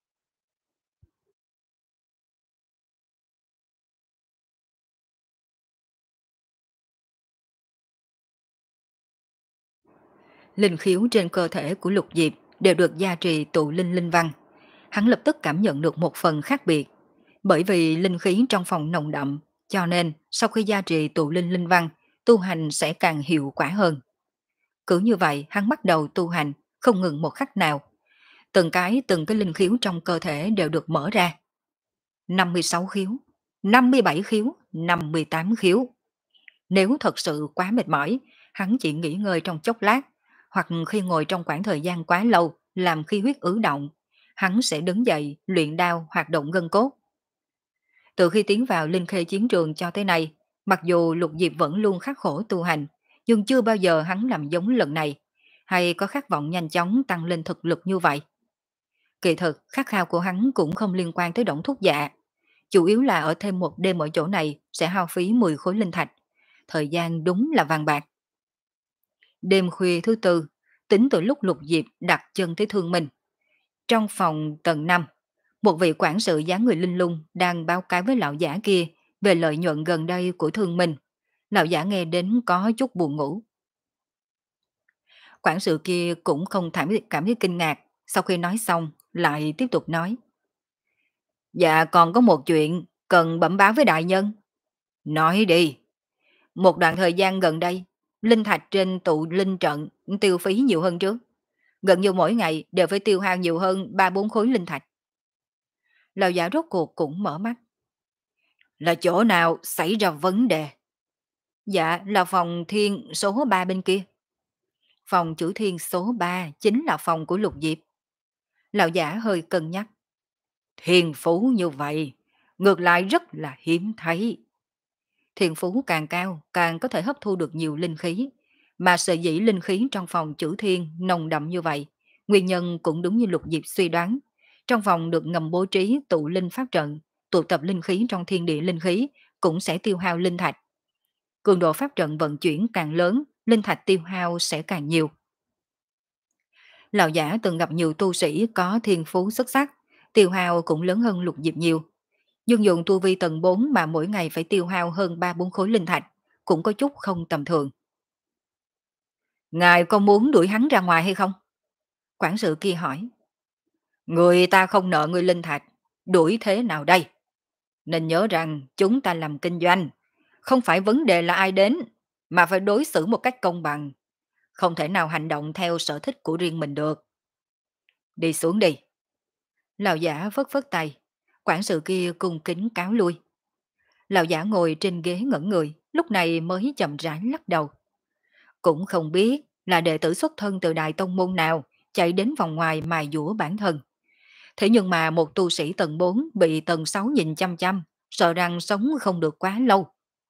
Linh khiếu trên cơ thể của Lục Diệp đều được gia trì tụ linh linh văn. Hắn lập tức cảm nhận được một phần khác biệt. Bởi vì linh khí trong phòng nồng đậm, cho nên sau khi gia trì tụ linh linh văn, tu hành sẽ càng hiệu quả hơn. Cứ như vậy, hắn bắt đầu tu hành, không ngừng một khắc nào. Từng cái, từng cái linh khiếu trong cơ thể đều được mở ra. năm mươi sáu khiếu, năm mươi bảy khiếu, năm mươi tám khiếu. Nếu thật sự quá mệt mỏi, hắn chỉ nghỉ ngơi trong chốc lát, hoặc khi ngồi trong khoảng thời gian quá lâu, làm khí huyết ứ động, hắn sẽ đứng dậy, luyện đao, hoạt động gân cốt. Từ khi tiến vào linh khê chiến trường cho tới nay, mặc dù Lục Diệp vẫn luôn khắc khổ tu hành, nhưng chưa bao giờ hắn làm giống lần này, hay có khát vọng nhanh chóng tăng lên thực lực như vậy. Kỳ thực, khát khao của hắn cũng không liên quan tới Đổng Thúc Dạ, chủ yếu là ở thêm một đêm ở chỗ này sẽ hao phí mười khối linh thạch. Thời gian đúng là vàng bạc. Đêm khuya thứ tư, tính từ lúc Lục Diệp đặt chân tới Thương Minh. Trong phòng tầng năm, một vị quản sự dáng người linh lung đang báo cáo với lão giả kia về lợi nhuận gần đây của Thương Minh. Lão giả nghe đến có chút buồn ngủ. Quản sự kia cũng không cảm cảm thấy kinh ngạc, sau khi nói xong lại tiếp tục nói. Dạ còn có một chuyện cần bẩm báo với đại nhân. Nói đi. Một đoạn thời gian gần đây, linh thạch trên tụ linh trận tiêu phí nhiều hơn trước. Gần như mỗi ngày đều phải tiêu hao nhiều hơn ba bốn khối linh thạch. Lão giả rốt cuộc cũng mở mắt. Là chỗ nào xảy ra vấn đề? Dạ là phòng thiên số ba bên kia. Phòng chữ thiên số ba chính là phòng của Lục Diệp. Lão giả hơi cân nhắc. Thiên phú như vậy, ngược lại rất là hiếm thấy. Thiên phú càng cao, càng có thể hấp thu được nhiều linh khí. Mà sở dĩ linh khí trong phòng chữ thiên nồng đậm như vậy, nguyên nhân cũng đúng như Lục Diệp suy đoán. Trong phòng được ngầm bố trí tụ linh pháp trận, tụ tập linh khí trong thiên địa linh khí cũng sẽ tiêu hao linh thạch. Cường độ pháp trận vận chuyển càng lớn, linh thạch tiêu hao sẽ càng nhiều. Lão giả từng gặp nhiều tu sĩ có thiên phú xuất sắc, tiêu hao cũng lớn hơn Lục Diệp nhiều. Dương dụng tu vi tầng bốn mà mỗi ngày phải tiêu hao hơn ba bốn khối linh thạch, cũng có chút không tầm thường. Ngài có muốn đuổi hắn ra ngoài hay không? Quản sự kia hỏi. Người ta không nợ người linh thạch, đuổi thế nào đây? Nên nhớ rằng chúng ta làm kinh doanh, không phải vấn đề là ai đến, mà phải đối xử một cách công bằng. Không thể nào hành động theo sở thích của riêng mình được. Đi xuống đi. Lão giả phất phất tay, quản sự kia cung kính cáo lui. Lão giả ngồi trên ghế ngẩn người, lúc này mới chậm rãi lắc đầu. Cũng không biết là đệ tử xuất thân từ đại tông môn nào chạy đến vòng ngoài mài dũa bản thân. Thế nhưng mà một tu sĩ tầng bốn bị tầng sáu nhìn chăm chăm, sợ rằng sống không được quá lâu.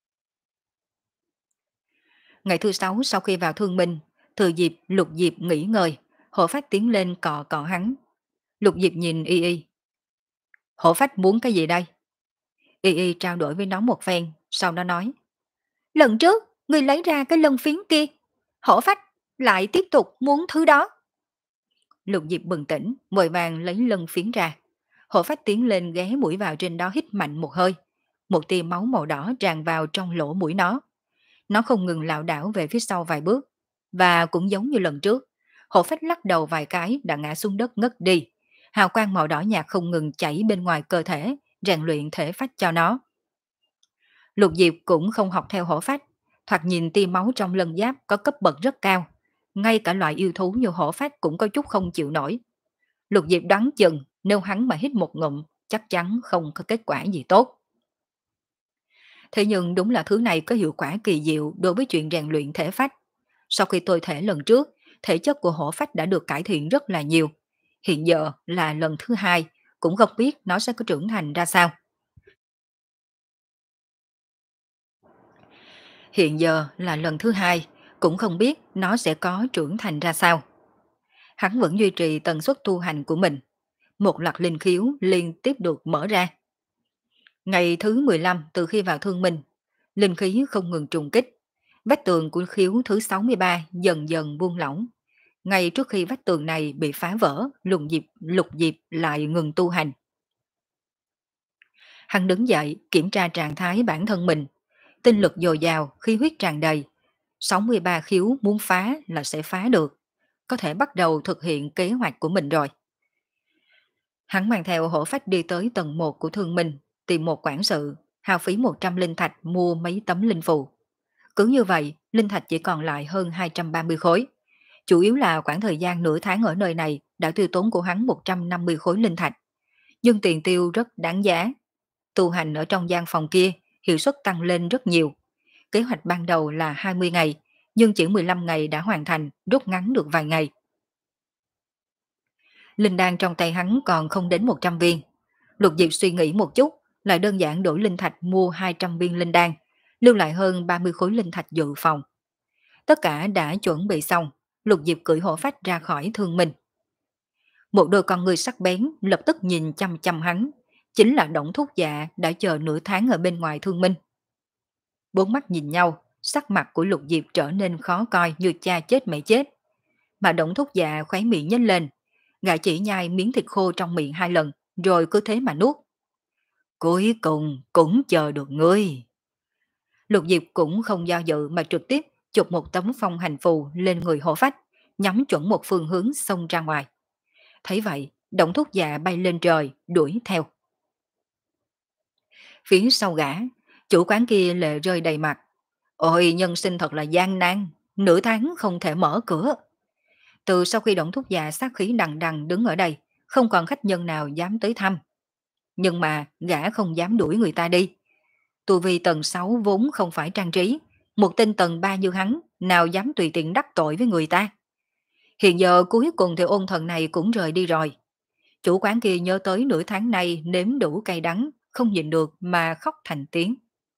Ngày thứ sáu sau khi vào Thương Minh, thừa dịp Lục Diệp nghỉ ngơi, Hổ Phách tiến lên cọ cọ hắn. Lục Diệp nhìn Y Y. Hổ Phách muốn cái gì đây? Y Y trao đổi với nó một phen, sau đó nói. Lần trước, ngươi lấy ra cái lân phiến kia. Hổ Phách lại tiếp tục muốn thứ đó. Lục Diệp bừng tỉnh, vội vàng lấy lân phiến ra. Hổ Phách tiến lên ghé mũi vào trên đó hít mạnh một hơi. Một tia máu màu đỏ tràn vào trong lỗ mũi nó. Nó không ngừng lảo đảo về phía sau vài bước. Và cũng giống như lần trước, Hổ Phách lắc đầu vài cái đã ngã xuống đất ngất đi. Hào quang màu đỏ nhạt không ngừng chảy bên ngoài cơ thể, rèn luyện thể phách cho nó. Lục Diệp cũng không học theo Hổ Phách, thoạt nhìn tia máu trong lân giáp có cấp bậc rất cao. Ngay cả loại yêu thú như Hổ Phách cũng có chút không chịu nổi. Lục Diệp đoán chừng nếu hắn mà hít một ngụm, chắc chắn không có kết quả gì tốt. Thế nhưng đúng là thứ này có hiệu quả kỳ diệu đối với chuyện rèn luyện thể phách. Sau khi tôi thể lần trước, thể chất của Hổ Phách đã được cải thiện rất là nhiều. Hiện giờ là lần thứ hai, cũng không biết nó sẽ có trưởng thành ra sao. Hiện giờ là lần thứ hai, cũng không biết nó sẽ có trưởng thành ra sao. Hắn vẫn duy trì tần suất tu hành của mình. Một loạt linh khiếu liên tiếp được mở ra. Ngày thứ mười lăm từ khi vào Thương Minh, linh khí không ngừng trùng kích. Vách tường của khiếu thứ sáu mươi ba dần dần buông lỏng. Ngay trước khi vách tường này bị phá vỡ, lục diệp, lục diệp lại ngừng tu hành. Hắn đứng dậy kiểm tra trạng thái bản thân mình. Tinh lực dồi dào, khí huyết tràn đầy. sáu mươi ba khiếu muốn phá là sẽ phá được. Có thể bắt đầu thực hiện kế hoạch của mình rồi. Hắn mang theo Hổ Phách đi tới tầng một của Thương Minh, tìm một quản sự, hao phí một trăm linh thạch mua mấy tấm linh phù. Cứ như vậy, linh thạch chỉ còn lại hơn hai trăm ba mươi khối. Chủ yếu là khoảng thời gian nửa tháng ở nơi này đã tiêu tốn của hắn một trăm năm mươi khối linh thạch. Nhưng tiền tiêu rất đáng giá. Tu hành ở trong gian phòng kia, hiệu suất tăng lên rất nhiều. Kế hoạch ban đầu là hai mươi ngày, nhưng chỉ mười lăm ngày đã hoàn thành, rút ngắn được vài ngày. Linh đan trong tay hắn còn không đến một trăm viên. Lục Diệp suy nghĩ một chút, lại đơn giản đổi linh thạch mua hai trăm viên linh đan, lưu lại hơn ba mươi khối linh thạch dự phòng. Tất cả đã chuẩn bị xong, Lục Diệp cưỡi Hổ Phách ra khỏi Thương Minh. Một đôi con người sắc bén lập tức nhìn chăm chăm hắn, chính là Đổng Thúc Dạ đã chờ nửa tháng ở bên ngoài Thương Minh. Bốn mắt nhìn nhau, sắc mặt của Lục Diệp trở nên khó coi như cha chết mẹ chết. mà Đổng Thúc Dạ khóe miệng nhếch lên, gã chỉ nhai miếng thịt khô trong miệng hai lần, rồi cứ thế mà nuốt. Cuối cùng cũng chờ được ngươi. Lục Diệp cũng không do dự mà trực tiếp chụp một tấm phong hành phù lên người hổ phách, nhắm chuẩn một phương hướng xông ra ngoài. Thấy vậy, Đổng Thúc Dạ bay lên trời, đuổi theo. Phía sau gã, chủ quán kia lệ rơi đầy mặt. Ôi, nhân sinh thật là gian nan, nửa tháng không thể mở cửa. Từ sau khi Đổng Thúc Dạ sát khí đằng đằng đứng ở đây, không còn khách nhân nào dám tới thăm. Nhưng mà gã không dám đuổi người ta đi. Tu vi tầng sáu vốn không phải trang trí, một tên tầng ba như hắn, nào dám tùy tiện đắc tội với người ta. Hiện giờ cuối cùng thì ôn thần này cũng rời đi rồi. Chủ quán kia nhớ tới nửa tháng nay nếm đủ cay đắng, không nhịn được mà khóc thành tiếng.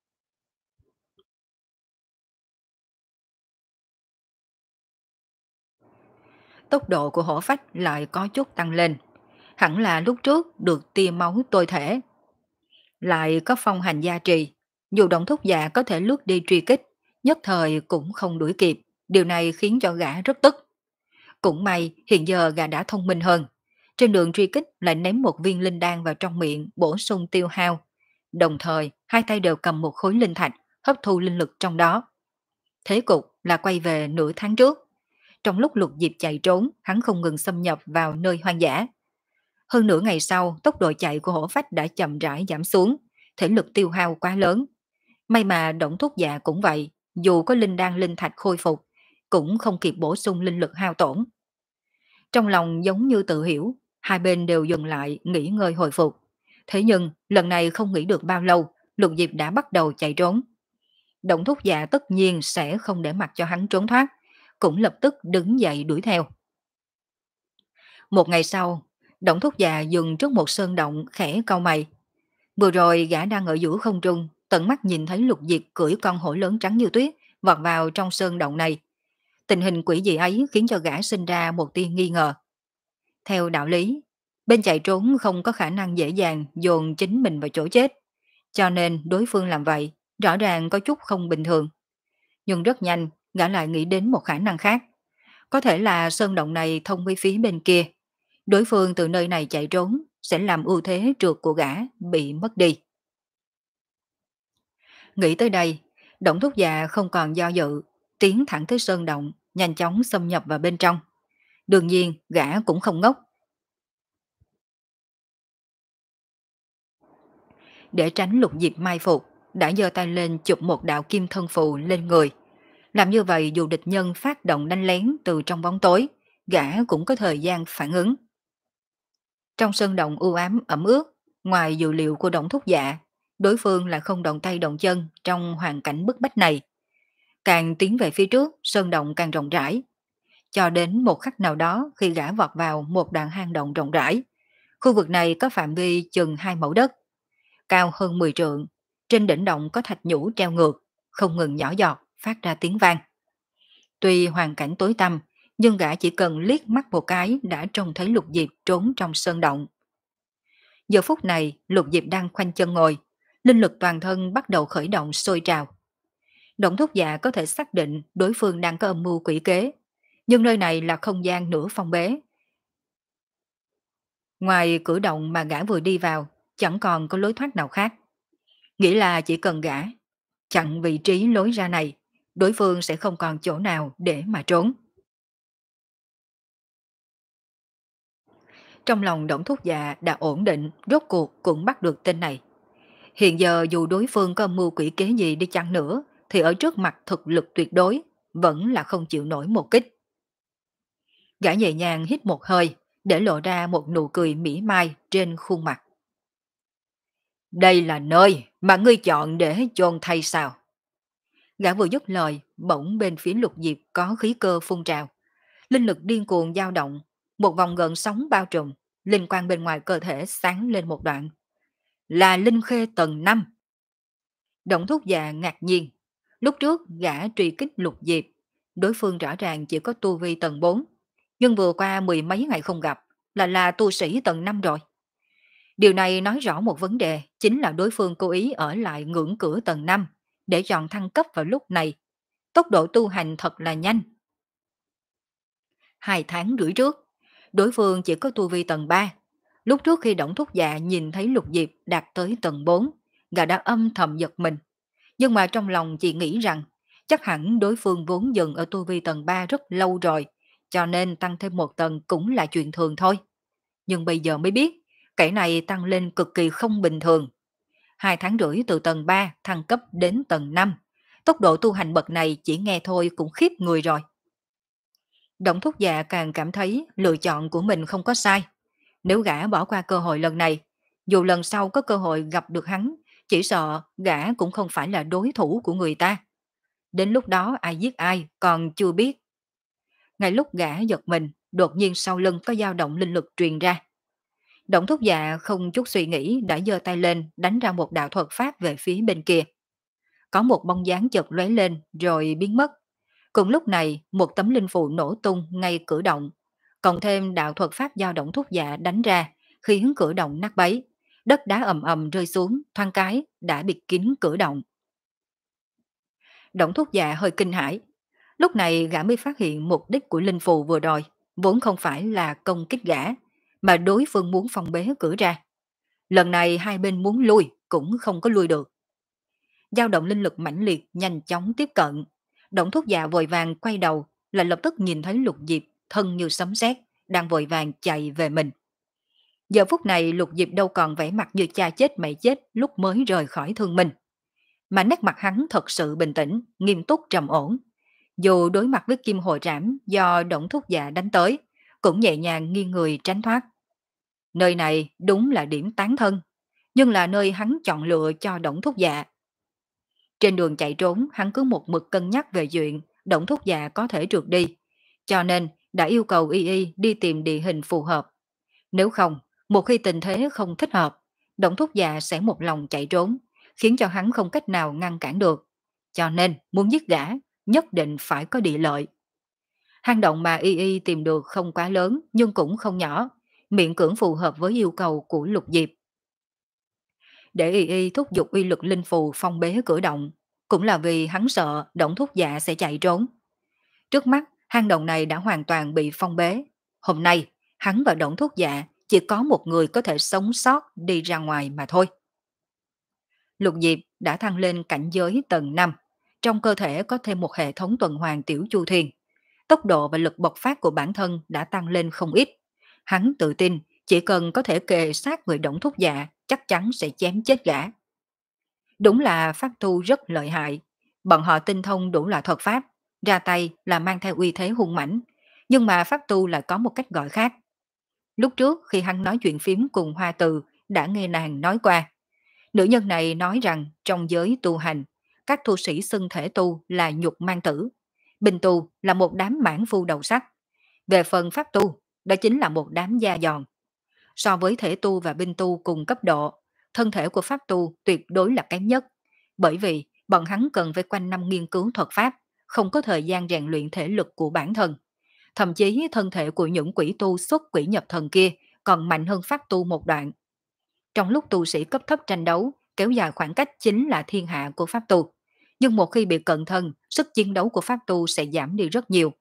Tốc độ của hổ phách lại có chút tăng lên. Hẳn là lúc trước được tia máu tôi thể. Lại có phong hành gia trì. Dù động thúc dạ có thể lướt đi truy kích, nhất thời cũng không đuổi kịp. Điều này khiến cho gã rất tức. Cũng may hiện giờ gã đã thông minh hơn. Trên đường truy kích lại ném một viên linh đan vào trong miệng bổ sung tiêu hao. Đồng thời hai tay đều cầm một khối linh thạch hấp thu linh lực trong đó. Thế cục là quay về nửa tháng trước. Trong lúc Lục Diệp chạy trốn, hắn không ngừng xâm nhập vào nơi hoang dã. Hơn nửa ngày sau, tốc độ chạy của hổ phách đã chậm rãi giảm xuống, thể lực tiêu hao quá lớn. May mà Đổng Thúc Dạ cũng vậy, dù có linh đan linh thạch khôi phục, cũng không kịp bổ sung linh lực hao tổn. Trong lòng giống như tự hiểu, hai bên đều dừng lại nghỉ ngơi hồi phục. Thế nhưng, lần này không nghỉ được bao lâu, Lục Diệp đã bắt đầu chạy trốn. Đổng Thúc Dạ tất nhiên sẽ không để mặc cho hắn trốn thoát, cũng lập tức đứng dậy đuổi theo. Một ngày sau, Đổng Thúc Dạ dừng trước một sơn động khẽ cau mày. Vừa rồi gã đang ở giữa không trung, tận mắt nhìn thấy Lục Diệp cưỡi con hổ lớn trắng như tuyết vọt vào trong sơn động này. Tình hình quỷ dị ấy khiến cho gã sinh ra một tia nghi ngờ. Theo đạo lý, bên chạy trốn không có khả năng dễ dàng dồn chính mình vào chỗ chết, cho nên đối phương làm vậy rõ ràng có chút không bình thường. Nhưng rất nhanh, gã lại nghĩ đến một khả năng khác. Có thể là sơn động này thông với phía bên kia. Đối phương từ nơi này chạy trốn sẽ làm ưu thế trượt của gã bị mất đi. Nghĩ tới đây, Đổng Thúc Dạ không còn do dự, tiến thẳng tới sơn động, nhanh chóng xâm nhập vào bên trong. Đương nhiên, gã cũng không ngốc. Để tránh Lục Diệp mai phục, đã giơ tay lên chụp một đạo kim thân phù lên người. Làm như vậy dù địch nhân phát động đánh lén từ trong bóng tối, gã cũng có thời gian phản ứng. Trong sơn động u ám ẩm ướt, ngoài dự liệu của Đổng Thúc Dạ, đối phương là không động tay động chân trong hoàn cảnh bức bách này. Càng tiến về phía trước, sơn động càng rộng rãi. Cho đến một khắc nào đó khi gã vọt vào một đoạn hang động rộng rãi, khu vực này có phạm vi chừng hai mẫu đất, cao hơn mười trượng. Trên đỉnh động có thạch nhũ treo ngược, không ngừng nhỏ giọt, phát ra tiếng vang. Tuy hoàn cảnh tối tăm, nhưng gã chỉ cần liếc mắt một cái đã trông thấy Lục Diệp trốn trong sơn động. Giờ phút này, Lục Diệp đang khoanh chân ngồi, linh lực toàn thân bắt đầu khởi động sôi trào. Đổng Thúc Dạ có thể xác định đối phương đang có âm mưu quỷ kế, nhưng nơi này là không gian nửa phong bế. Ngoài cửa động mà gã vừa đi vào, chẳng còn có lối thoát nào khác. Nghĩ là chỉ cần gã chặn vị trí lối ra này, đối phương sẽ không còn chỗ nào để mà trốn. Trong lòng Đổng Thúc Dạ đã ổn định, rốt cuộc cũng bắt được tên này. Hiện giờ dù đối phương có mưu quỷ kế gì đi chăng nữa, thì ở trước mặt thực lực tuyệt đối, vẫn là không chịu nổi một kích. Gã nhẹ nhàng hít một hơi, để lộ ra một nụ cười mỉa mai trên khuôn mặt. Đây là nơi mà ngươi chọn để chôn thay sao? Gã vừa dứt lời, bỗng bên phía Lục Diệp có khí cơ phun trào. Linh lực điên cuồng dao động, một vòng gợn sóng bao trùm, linh quang bên ngoài cơ thể sáng lên một đoạn. Là linh khê tầng năm. Động Thúc Dạ ngạc nhiên. Lúc trước gã truy kích Lục Diệp, đối phương rõ ràng chỉ có tu vi tầng bốn, nhưng vừa qua mười mấy ngày không gặp, là là tu sĩ tầng năm rồi. Điều này nói rõ một vấn đề, chính là đối phương cố ý ở lại ngưỡng cửa tầng năm, để chọn thăng cấp vào lúc này. Tốc độ tu hành thật là nhanh. Hai tháng rưỡi trước, đối phương chỉ có tu vi tầng ba. Lúc trước khi Đổng Thúc Dạ nhìn thấy Lục Diệp đạt tới tầng bốn, gã đã âm thầm giật mình. Nhưng mà trong lòng chị nghĩ rằng, chắc hẳn đối phương vốn dừng ở tu vi tầng ba rất lâu rồi, cho nên tăng thêm một tầng cũng là chuyện thường thôi. Nhưng bây giờ mới biết, kẻ này tăng lên cực kỳ không bình thường. Hai tháng rưỡi từ tầng ba thăng cấp đến tầng năm. Tốc độ tu hành bậc này chỉ nghe thôi cũng khiếp người rồi. Động Thúc Dạ càng cảm thấy lựa chọn của mình không có sai. Nếu gã bỏ qua cơ hội lần này, dù lần sau có cơ hội gặp được hắn, chỉ sợ gã cũng không phải là đối thủ của người ta. Đến lúc đó ai giết ai còn chưa biết. Ngay lúc gã giật mình, đột nhiên sau lưng có dao động linh lực truyền ra. Động Thúc Dạ không chút suy nghĩ đã giơ tay lên đánh ra một đạo thuật pháp về phía bên kia. Có một bóng dáng chợt lóe lên rồi biến mất. Cùng lúc này, một tấm linh phù nổ tung ngay cửa động, cộng thêm đạo thuật pháp do Động Thúc Dạ đánh ra, khiến cửa động nát bấy. Đất đá ầm ầm rơi xuống, thoáng cái đã bịt kín cửa động. Động Thúc Dạ hơi kinh hãi. Lúc này gã mới phát hiện mục đích của linh phù vừa rồi, vốn không phải là công kích gã, mà đối phương muốn phong bế cửa ra. Lần này hai bên muốn lui cũng không có lui được. Dao động linh lực mãnh liệt nhanh chóng tiếp cận. Động Thúc Dạ vội vàng quay đầu, là lập tức nhìn thấy Lục Diệp thân như sấm sét đang vội vàng chạy về mình. Giờ phút này Lục Diệp đâu còn vẻ mặt như cha chết mẹ chết lúc mới rời khỏi thương minh, mà nét mặt hắn thật sự bình tĩnh, nghiêm túc trầm ổn. Dù đối mặt với kim hồi trảm do Động Thúc Dạ đánh tới, cũng nhẹ nhàng nghiêng người tránh thoát. Nơi này đúng là điểm tán thân, nhưng là nơi hắn chọn lựa cho Động Thúc Dạ. Trên đường chạy trốn, hắn cứ một mực cân nhắc về chuyện Động Thúc Dạ có thể trượt đi, cho nên đã yêu cầu Y Y đi tìm địa hình phù hợp. Nếu không, một khi tình thế không thích hợp, Động Thúc Dạ sẽ một lòng chạy trốn, khiến cho hắn không cách nào ngăn cản được. Cho nên, muốn giết gã, nhất định phải có địa lợi. Hang động mà Y Y tìm được không quá lớn nhưng cũng không nhỏ, miễn cưỡng phù hợp với yêu cầu của Lục Diệp. Để Y Y thúc giục uy lực linh phù phong bế cửa động, cũng là vì hắn sợ Động Thúc Dạ sẽ chạy trốn. Trước mắt, hang động này đã hoàn toàn bị phong bế. Hôm nay, hắn và Động Thúc Dạ chỉ có một người có thể sống sót đi ra ngoài mà thôi. Lục Diệp đã thăng lên cảnh giới tầng năm, trong cơ thể có thêm một hệ thống tuần hoàn tiểu chu thiên. Tốc độ và lực bộc phát của bản thân đã tăng lên không ít. Hắn tự tin chỉ cần có thể kề sát người Động Thúc Dạ chắc chắn sẽ chém chết gã. Đúng là pháp tu rất lợi hại. Bọn họ tinh thông đủ loại thuật pháp, ra tay là mang theo uy thế hung mãnh. Nhưng mà pháp tu lại có một cách gọi khác. Lúc trước khi hắn nói chuyện phím cùng Hoa Từ đã nghe nàng nói qua. Nữ nhân này nói rằng trong giới tu hành, các tu sĩ xưng thể tu là nhục mang tử. Binh tu là một đám mãn phu đầu sắt. Về phần pháp tu, đó chính là một đám da giòn. So với thể tu và binh tu cùng cấp độ, thân thể của pháp tu tuyệt đối là kém nhất. Bởi vì bọn hắn cần phải quanh năm nghiên cứu thuật pháp, không có thời gian rèn luyện thể lực của bản thân. Thậm chí thân thể của những quỷ tu xuất quỷ nhập thần kia còn mạnh hơn pháp tu một đoạn. Trong lúc tu sĩ cấp thấp tranh đấu, kéo dài khoảng cách chính là thiên hạ của pháp tu. Nhưng một khi bị cận thân, sức chiến đấu của pháp tu sẽ giảm đi rất nhiều.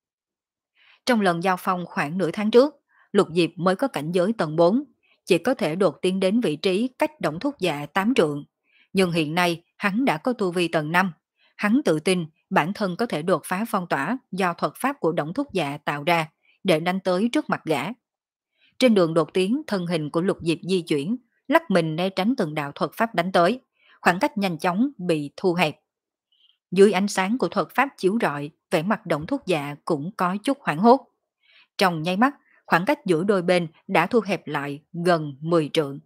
Trong lần giao phong khoảng nửa tháng trước, Lục Diệp mới có cảnh giới tầng bốn, chỉ có thể đột tiến đến vị trí cách Động Thúc Dạ tám trượng. Nhưng hiện nay hắn đã có tu vi tầng năm, hắn tự tin bản thân có thể đột phá phong tỏa do thuật pháp của Động Thúc Dạ tạo ra để đánh tới trước mặt gã. Trên đường đột tiến, thân hình của Lục Diệp di chuyển, lắc mình né tránh từng đạo thuật pháp đánh tới, khoảng cách nhanh chóng bị thu hẹp. Dưới ánh sáng của thuật pháp chiếu rọi, vẻ mặt Động Thúc Dạ cũng có chút hoảng hốt. Trong nháy mắt, khoảng cách giữa đôi bên đã thu hẹp lại gần mười trượng.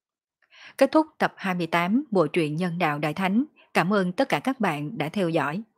Kết thúc tập hai mươi tám Bộ truyện Nhân đạo Đại Thánh. Cảm ơn tất cả các bạn đã theo dõi.